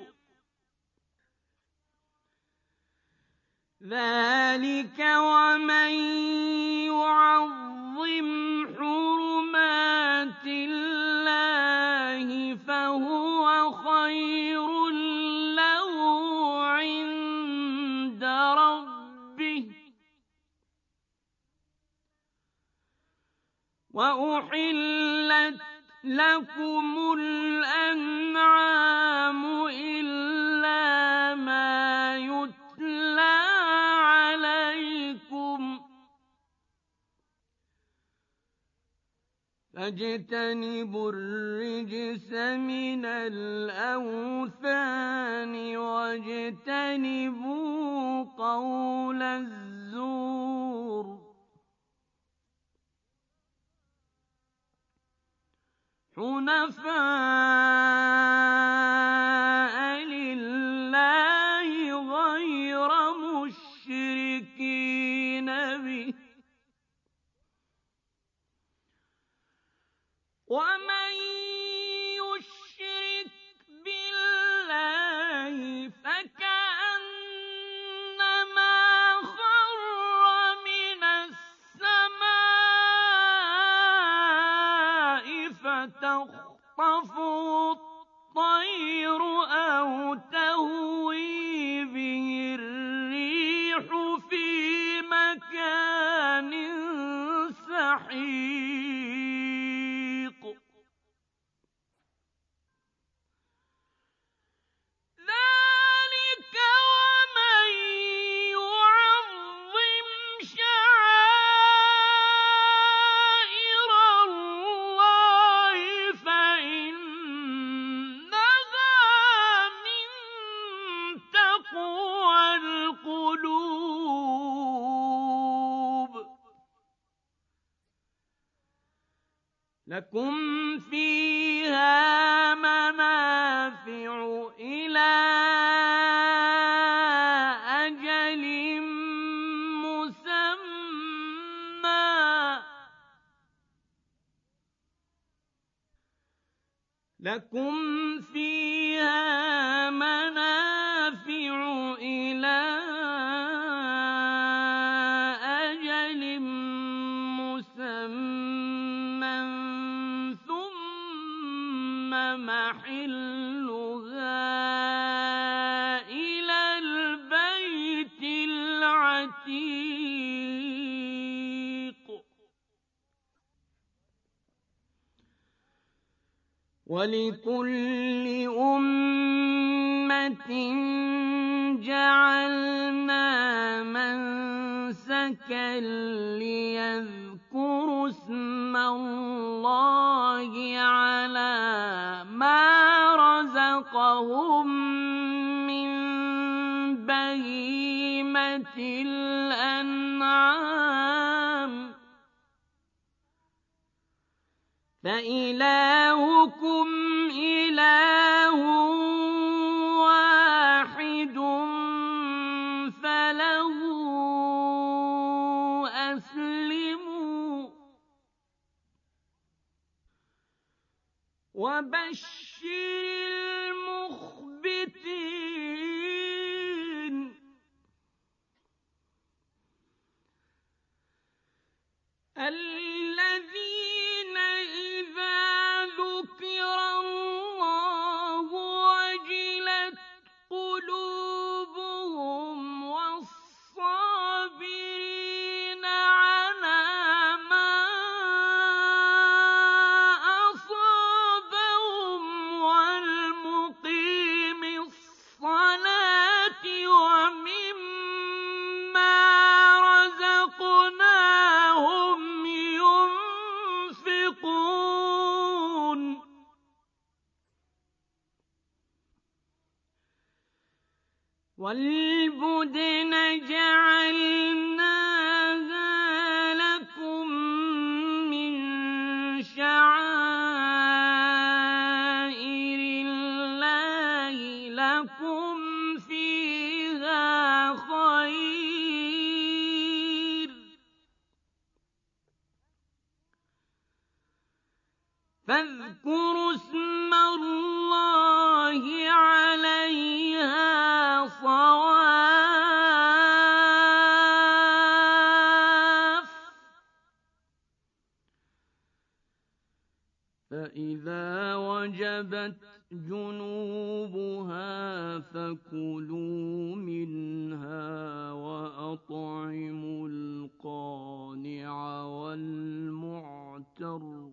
ذلك ومن يعظم حرمات الله فهو خير له عند ربه وأحلت لكم الأنعام إلا ما يتلى عليكم فاجتنبوا الرجس من الأوثان واجتنبوا قول الزور حنفاء لله غير مشركين به ومن يشرك فتخطفه الطير أو تهوي به الريح في مكان سحيق ذلك ومن يعظم شعائر الله فإنها من تقوى القلوب لكم فيها منافع إلى أجل مسمى لكم فيها منافع إلى أجل مسمى ثم محلها إلى البيت العتيق ولكل أمة جعلنا منسكا ليذكروا اسم الله على ما رزقهم من بهيمة الأنعام فإلهكم إله واحد فله أسلموا وبشر المخبتين الذين إذا ذكر الله وجلت قلوبهم والصابرين على ما أصابهم والمقيم الصلاة ومما رزقناهم ينفقون والبدن جعلناها لكم من شعائر الله لكم فيها خير فاذكروا اسم الله عليها صواف فإذا وجبت جنوبها فكلوا منها وأطعموا القانع والمعتر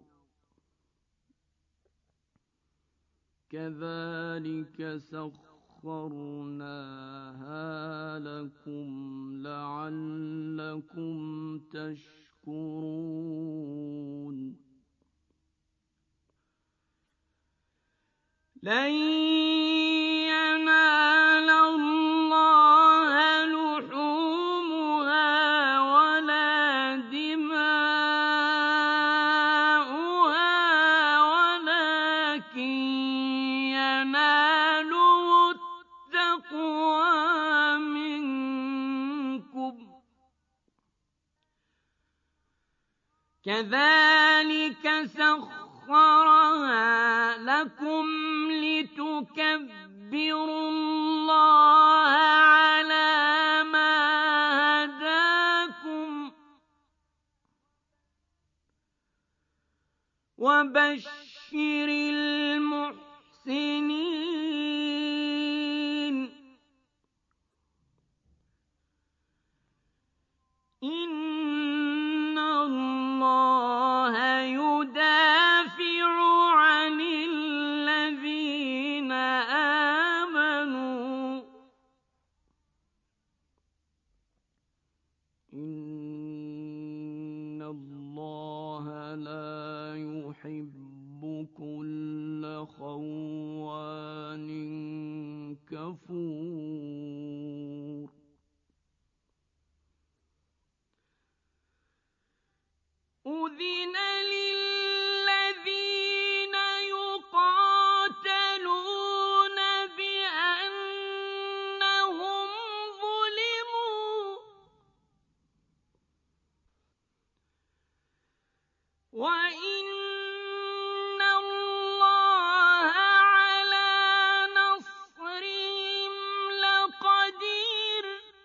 كذلك سخرناها لكم لعلكم تشكرون لن ينال الله لحومها ولا دماؤها ولكن يناله التقوى منكم كذلك سخرها لكم لتكبروا الله على ما هداكم وبشر وبشر المحسنين إن الله يدافع عن الذين آمنوا إن الله لا يحب كل خوان كفور أذن للذين يقاتلون بأنهم ظلموا وإن الله على نصرهم لقدير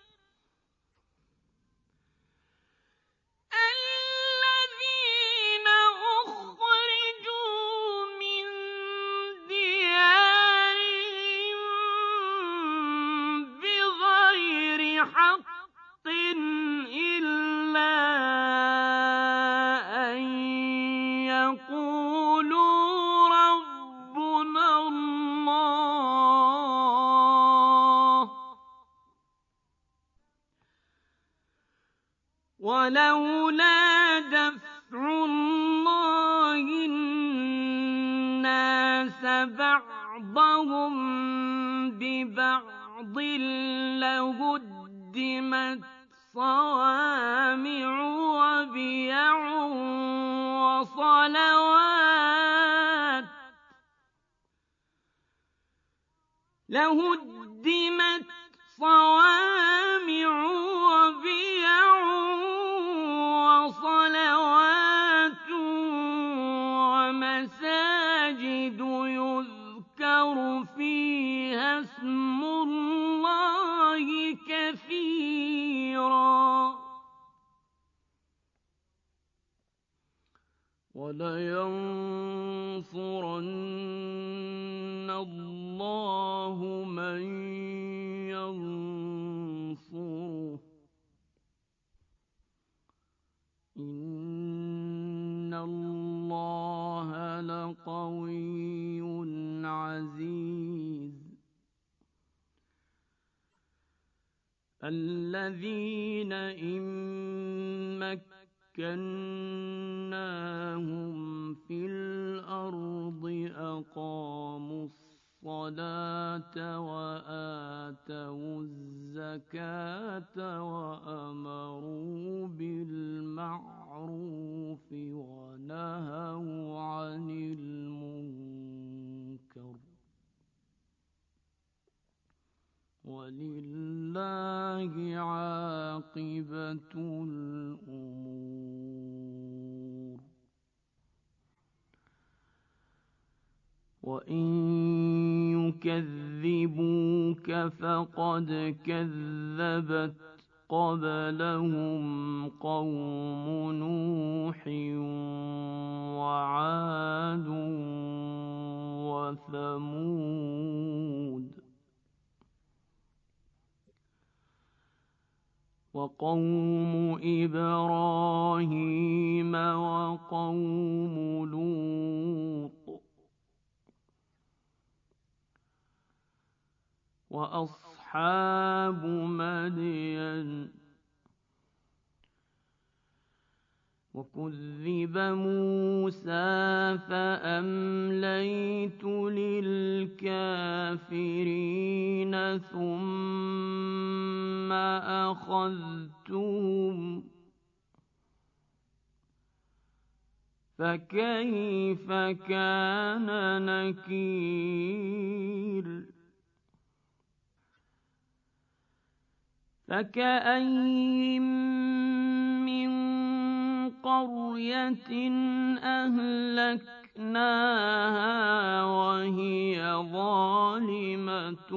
الذين أخرجوا من ديارهم بغير حق إلا أن يقولوا ربنا الله ولولا دفع الله الناس بعضهم ببعض لهدمت صوامع وبيع وصلوات لهدمت صوامع وبيع وصلوات ومساجد يذكر فيها اسم الله كثيرا ولينصرن الله من ينصره إن الله لقوي عزيز الذين إن مكناهم في الأرض أقاموا الصلاة وآتوا الزكاة وأمروا بالمعروف ونهوا عن المنكر ولله عاقبة الأمور وإن يكذبوك فقد كذبت قبلهم قوم نوح وعاد وثمود وقوم إبراهيم وقوم لوط وأصحاب مدين وكذب موسى فأمليت للكافرين ثم أخذتهم فكيف كان نكير فكأين من قرية أهلكناها وهي ظالمة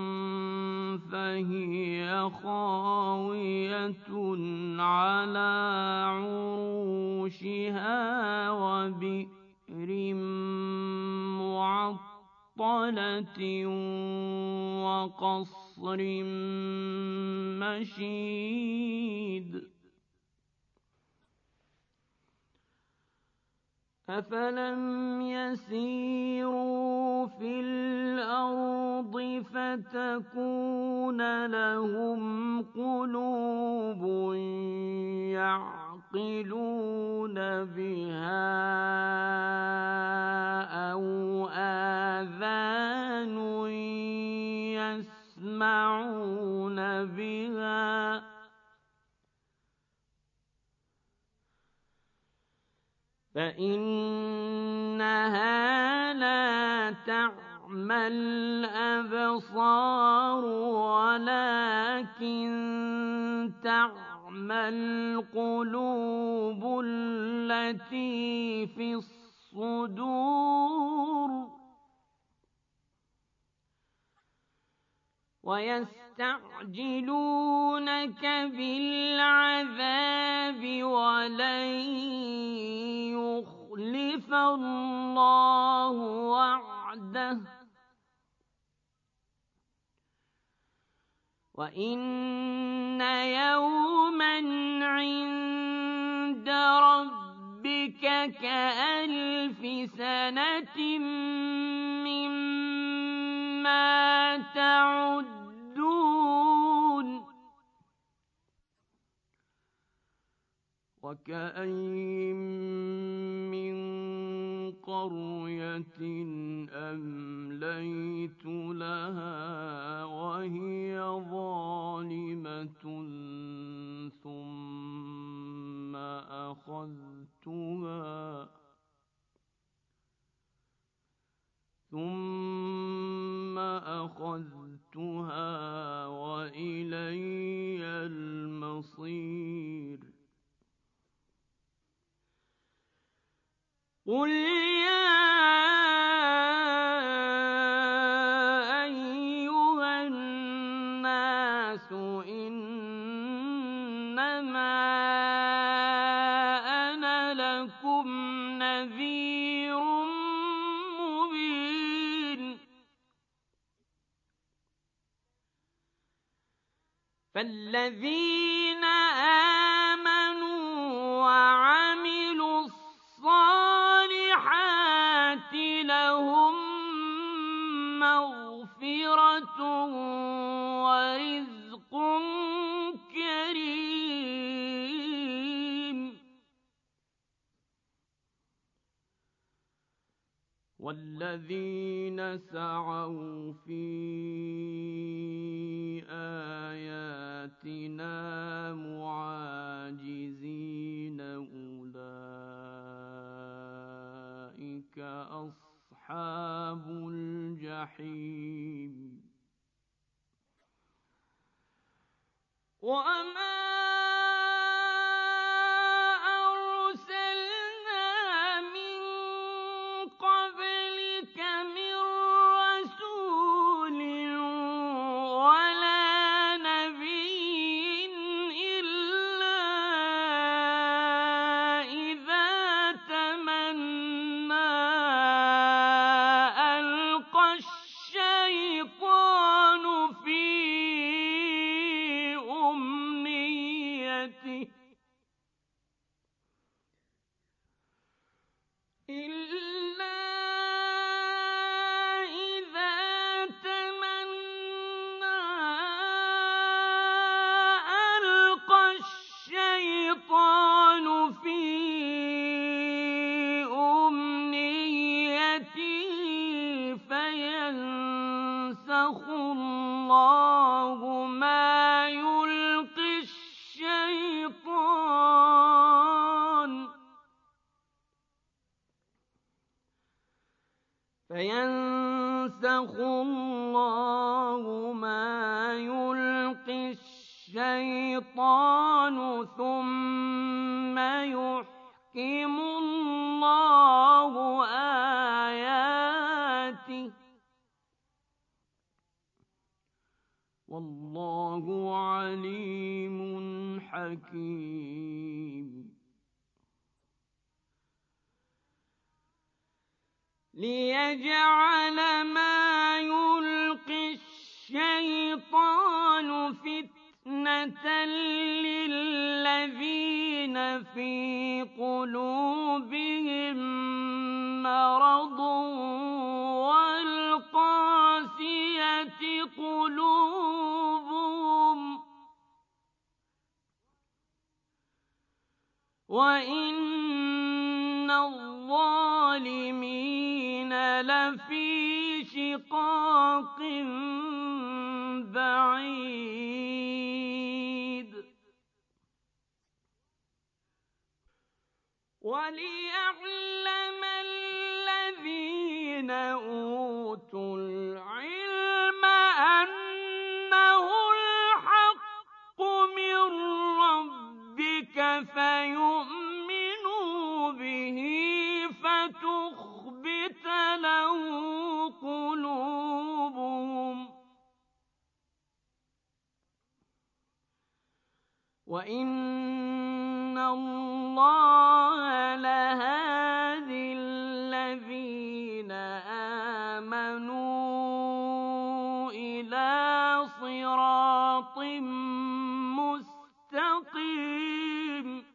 فهي خاوية على عروشها وبئر معطلة وقصر مشيد أفلم يسيروا في الأرض فتكون لهم قلوب يعقلون بها أو آذان يسمعون بها فإنها لا تعمى الأبصار ولكن تعمى القلوب التي في الصدور ويستعجلونك بالعذاب ولن يخلف الله وعده وإن يوما عند ربك كألف سنة مما تعدون وكأين من قرية أمليت لها وهي ظالمة ثم أخذتها ثم أخذتها وإلي المصير قل يا أيها الناس إنما أنا لكم نذير مبين فالذين آمنوا وعملوا الصالحات لهم مغفرة ورزق كريم والذين سعوا في آياتنا معاجزين أولئك أصحاب الجحيم وما أرسلنا من قبلك من رسول ولا نبي إلا إذا تمنى ألقى الشيطان في أمنيته إلا إذا تمنى ألقى الشيطان في أمنيته فينسخ الله ما يلقي الشيطان فينسخ الله ما يلقي الشيطان ثم يحكم الله آياته والله عليم حكيم ليجعل ما يلقي الشيطان فتنة للذين في قلوبهم مرض والقاسية قلوبهم وإن الظالمين لفي شقاق بعيد وليعلم الذين أوتوا العلم أنه الحق من ربك فيؤمنوا به فتخبت له قلوبهم وإن الله لهادي الذين آمنوا إلى صراط مستقيم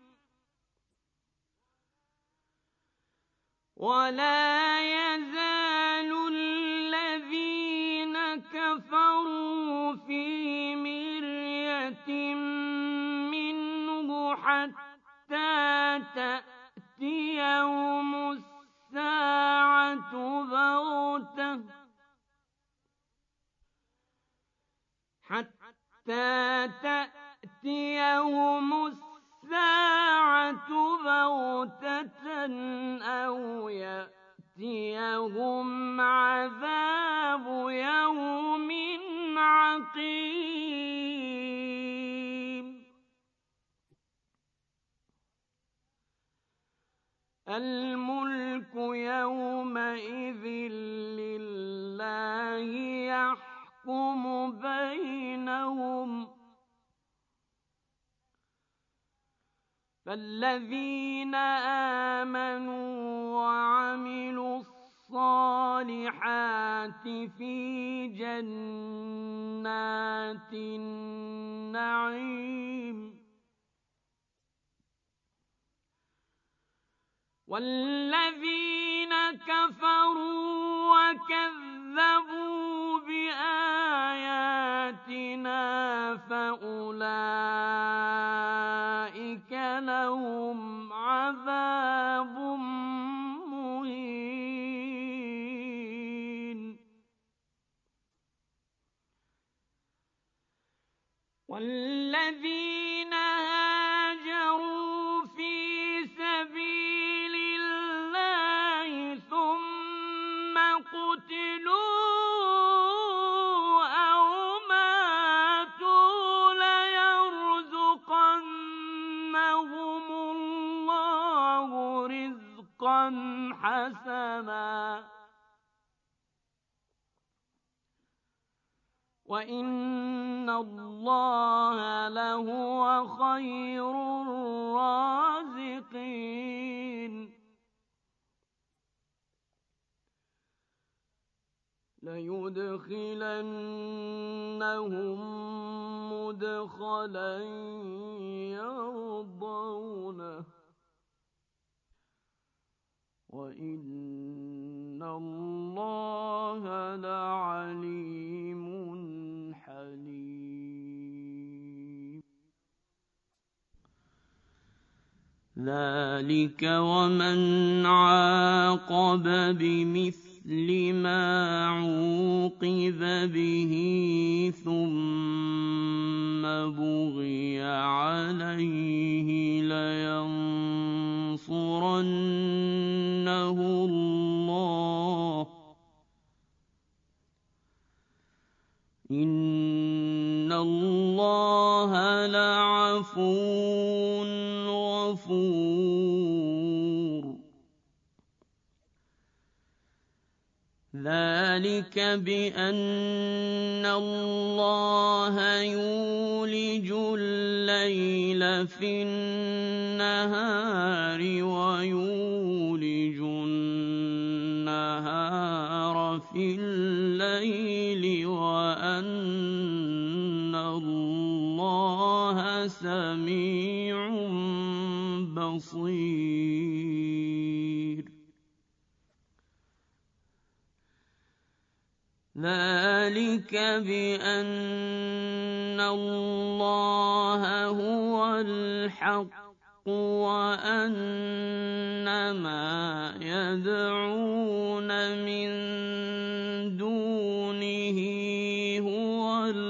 ولا يزال الذين كفروا في مرية منه حتى تأتيهم الساعة بغتة حتى تأتيهم الساعة بغتة أو يأتيهم عذاب يوم عقيم الملك يومئذ لله يحكم بينهم فالذين آمنوا وعملوا الصالحات في جنات النعيم والذين كفروا وكذبوا بآياتنا فأولئك لهم عذاب مهين والذين هاجروا في سبيل الله ثم قتلوا أو ماتوا ليرزقنهم الله رزقا حسنا وإن الله لهو خير الرازقين ليدخلنهم مدخلا يرضونه وإن الله لعليم حليم ذلك ومن عاقب بمثل ما عوقب به ثم بغي عليه لينصرنه الله إن الله لعفو غفور ذلك بأن الله يولج الليل في النهار ويولج النهار في الليل وأن الله سميع بصير ذلك بأن الله هو الحق وأن ما يدعون من دونه هو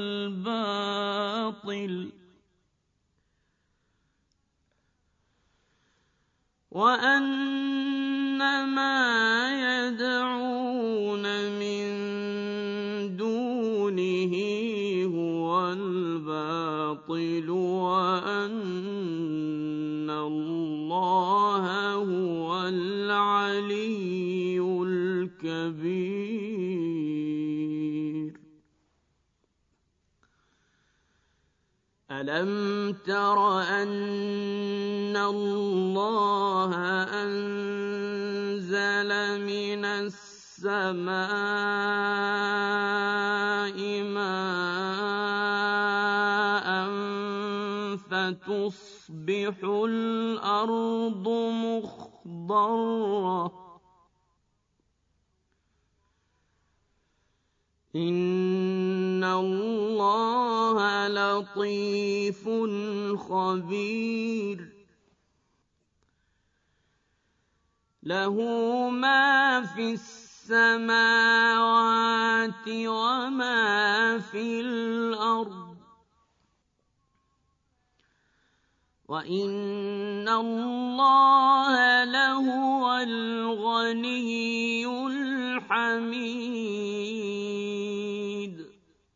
الباطل وأن ما يدعون من دونه هو الباطل وأن الله هو العلي الكبير ألم تر أن الله أنزل من السماء ماء فتصبح الأرض مخضرة إن الله لطيف خبير له ما في السماوات وما في الأرض وإن الله لهو الغني الحميد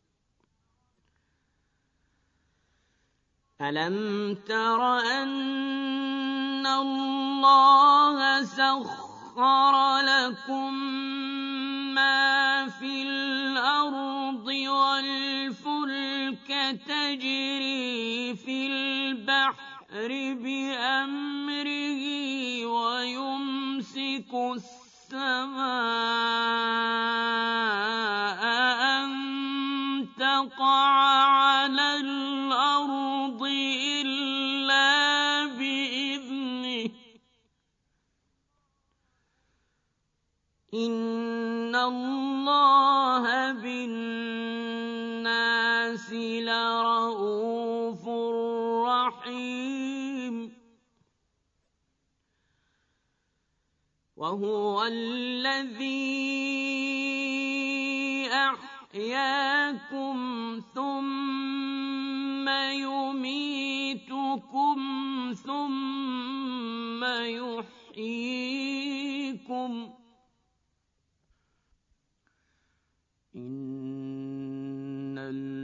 ألم تر أن الله سخر لكم ما في الأرض والفلك تجري في البحر بأمره ويمسك السماء أن تقع على الأرض إلا بإذنه إن الله بالناس لرءوف رحيم وهو الذي أحياكم ثم يميتكم ثم يحييكم إن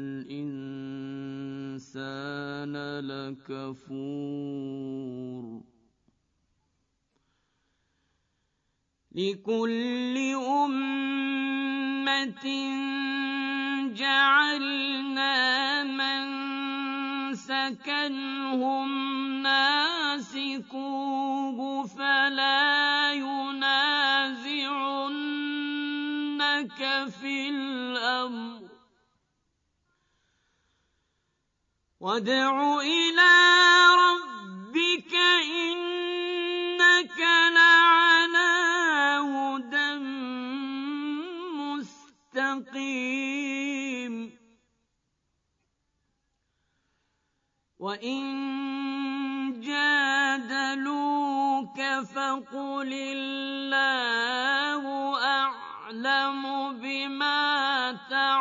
الإنسان لكفور لكل أمة جعلنا منسكنهم ناسكوه فلا ينازعنك في الأمر وادع إلى ربك إنك لعلى هدى مستقيم وإن جادلوك فقل الله أعلم بما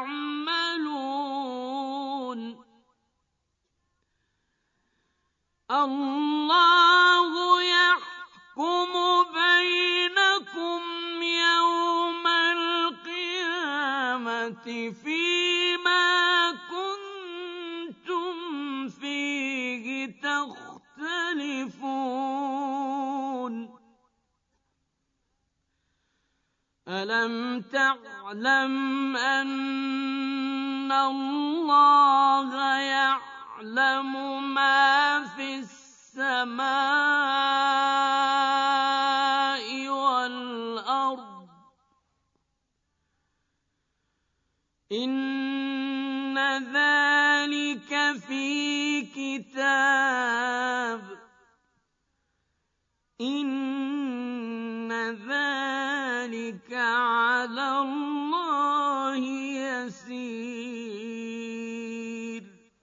تعملون الله يحكم بينكم يوم القيامة فيما كنتم فيه تختلفون ألم تعلم أن الله يعلم ما في السماء والأرض إن ذلك في كتاب إن ذلك على الله يسير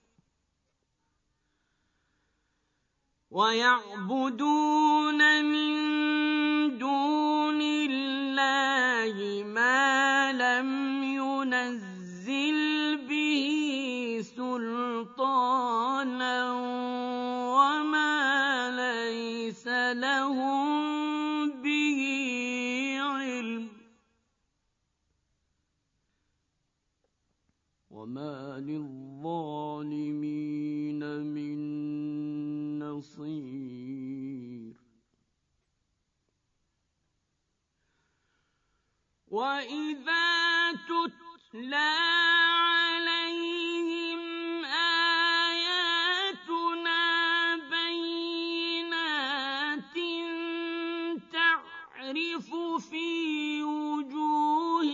ويعبدون من دون الله ما لم ينزل به سلطانا وما ليس لهم به علم وما للظالمين من نصير وإذا تتلى عليهم آياتنا بينات تعرف في وجوه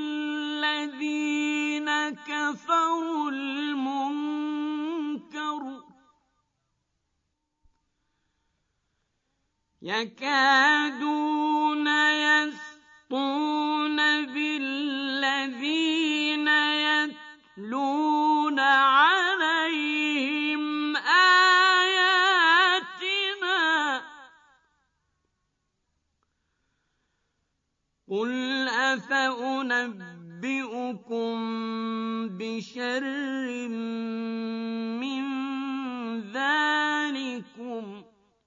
الذين كفروا المنكر يكادون يسطون بالذين يتلون عليهم آياتنا قل أفأنبئكم بشر من ذلكم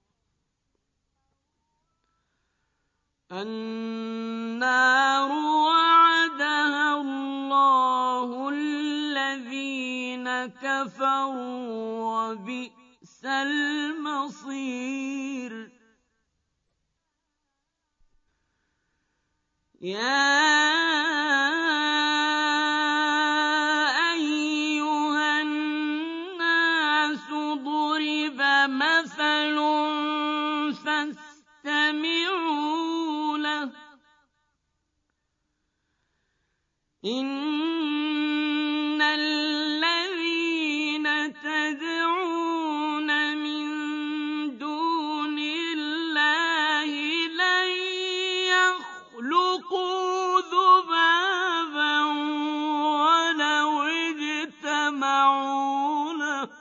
النار وعدها الله الذين كفروا وبئس المصير يا أيها الناس ضرب مثل فاستمعوا له إن الذين تدعون من دون الله لن يخلقوا ذبابا ولو اجتمعوا له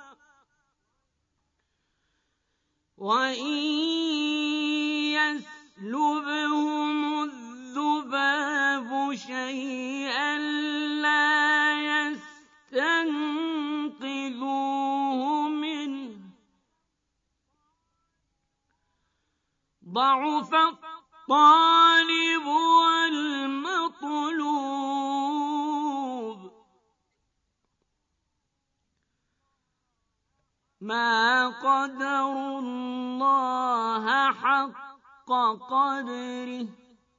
وإن يسلبهم الذباب شيئا لا يستنقذوه منه ضعف الطالب والمطلوب ما قدروا الله حق قدره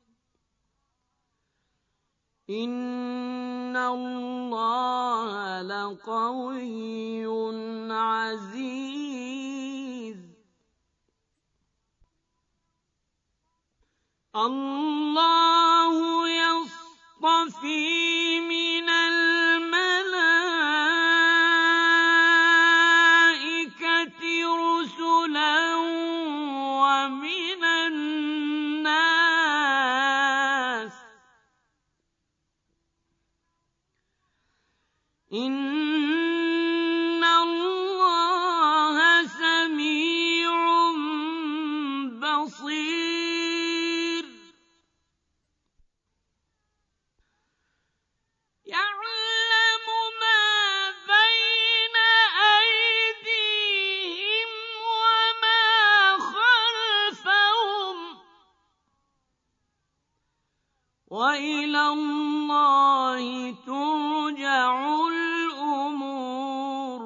إن الله لقوي عزيز الله يصطفي من الملائكة رسلا ومن الناس إن الله سميع بصير يعلم ما بين أيديهم وما خلفهم وإلى الله ترجع الأمور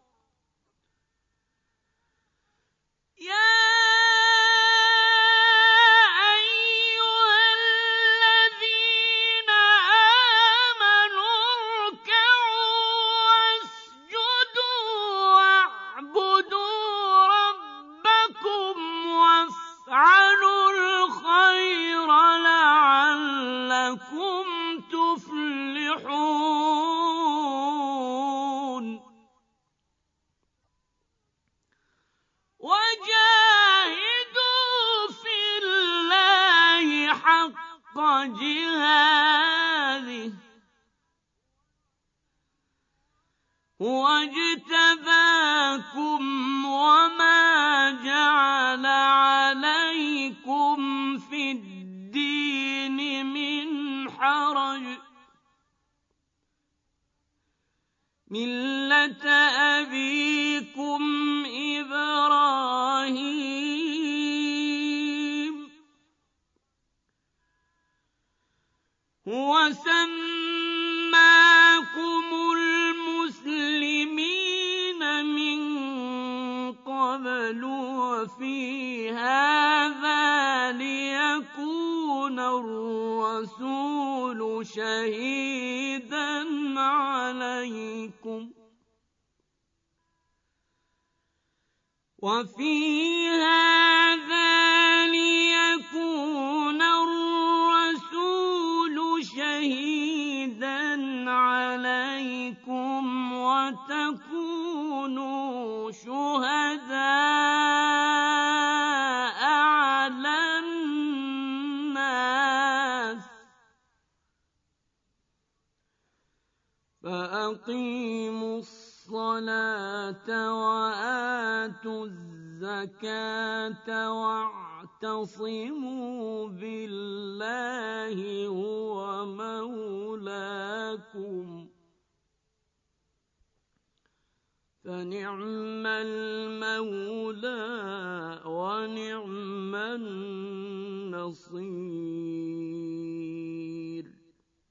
يا أيها الذين آمنوا اركعوا واسجدوا واعبدوا ربكم وافعلوا الخير لعلكم تفلحون هَٰذِهِ هُوَ اجْتَبَاكُمْ وَمَا جَعَلَ عَلَيْكُمْ فِي الدِّينِ مِنْ حَرَجٍ ۚ مِّلَّةَ أَبِيكُمْ إِبْرَاهِيمَ هُوَ سَمَّاكُمُ الْمُسْلِمِينَ مِن قَبْلُ وَفِي هَٰذَا لِيَكُونَ الرَّسُولُ شَهِيدًا عَلَيْكُمْ وَفِي هَٰذَا لِيَكُونَ الرَّسُولُ شَهِيدًا عَلَيْكُمْ وَتَكُونُوا شُهَدَاءَ عَلَى النَّاسِ ۚ فَأَقِيمُوا الصَّلَاةَ وَآتُوا الزَّكَاةَ وَاعْتَصِمُوا بِاللَّهِ هُوَ مَوْلَاكُمْ ۖ فَنِعْمَ الْمَوْلَىٰ وَنِعْمَ النَّصِيرُ.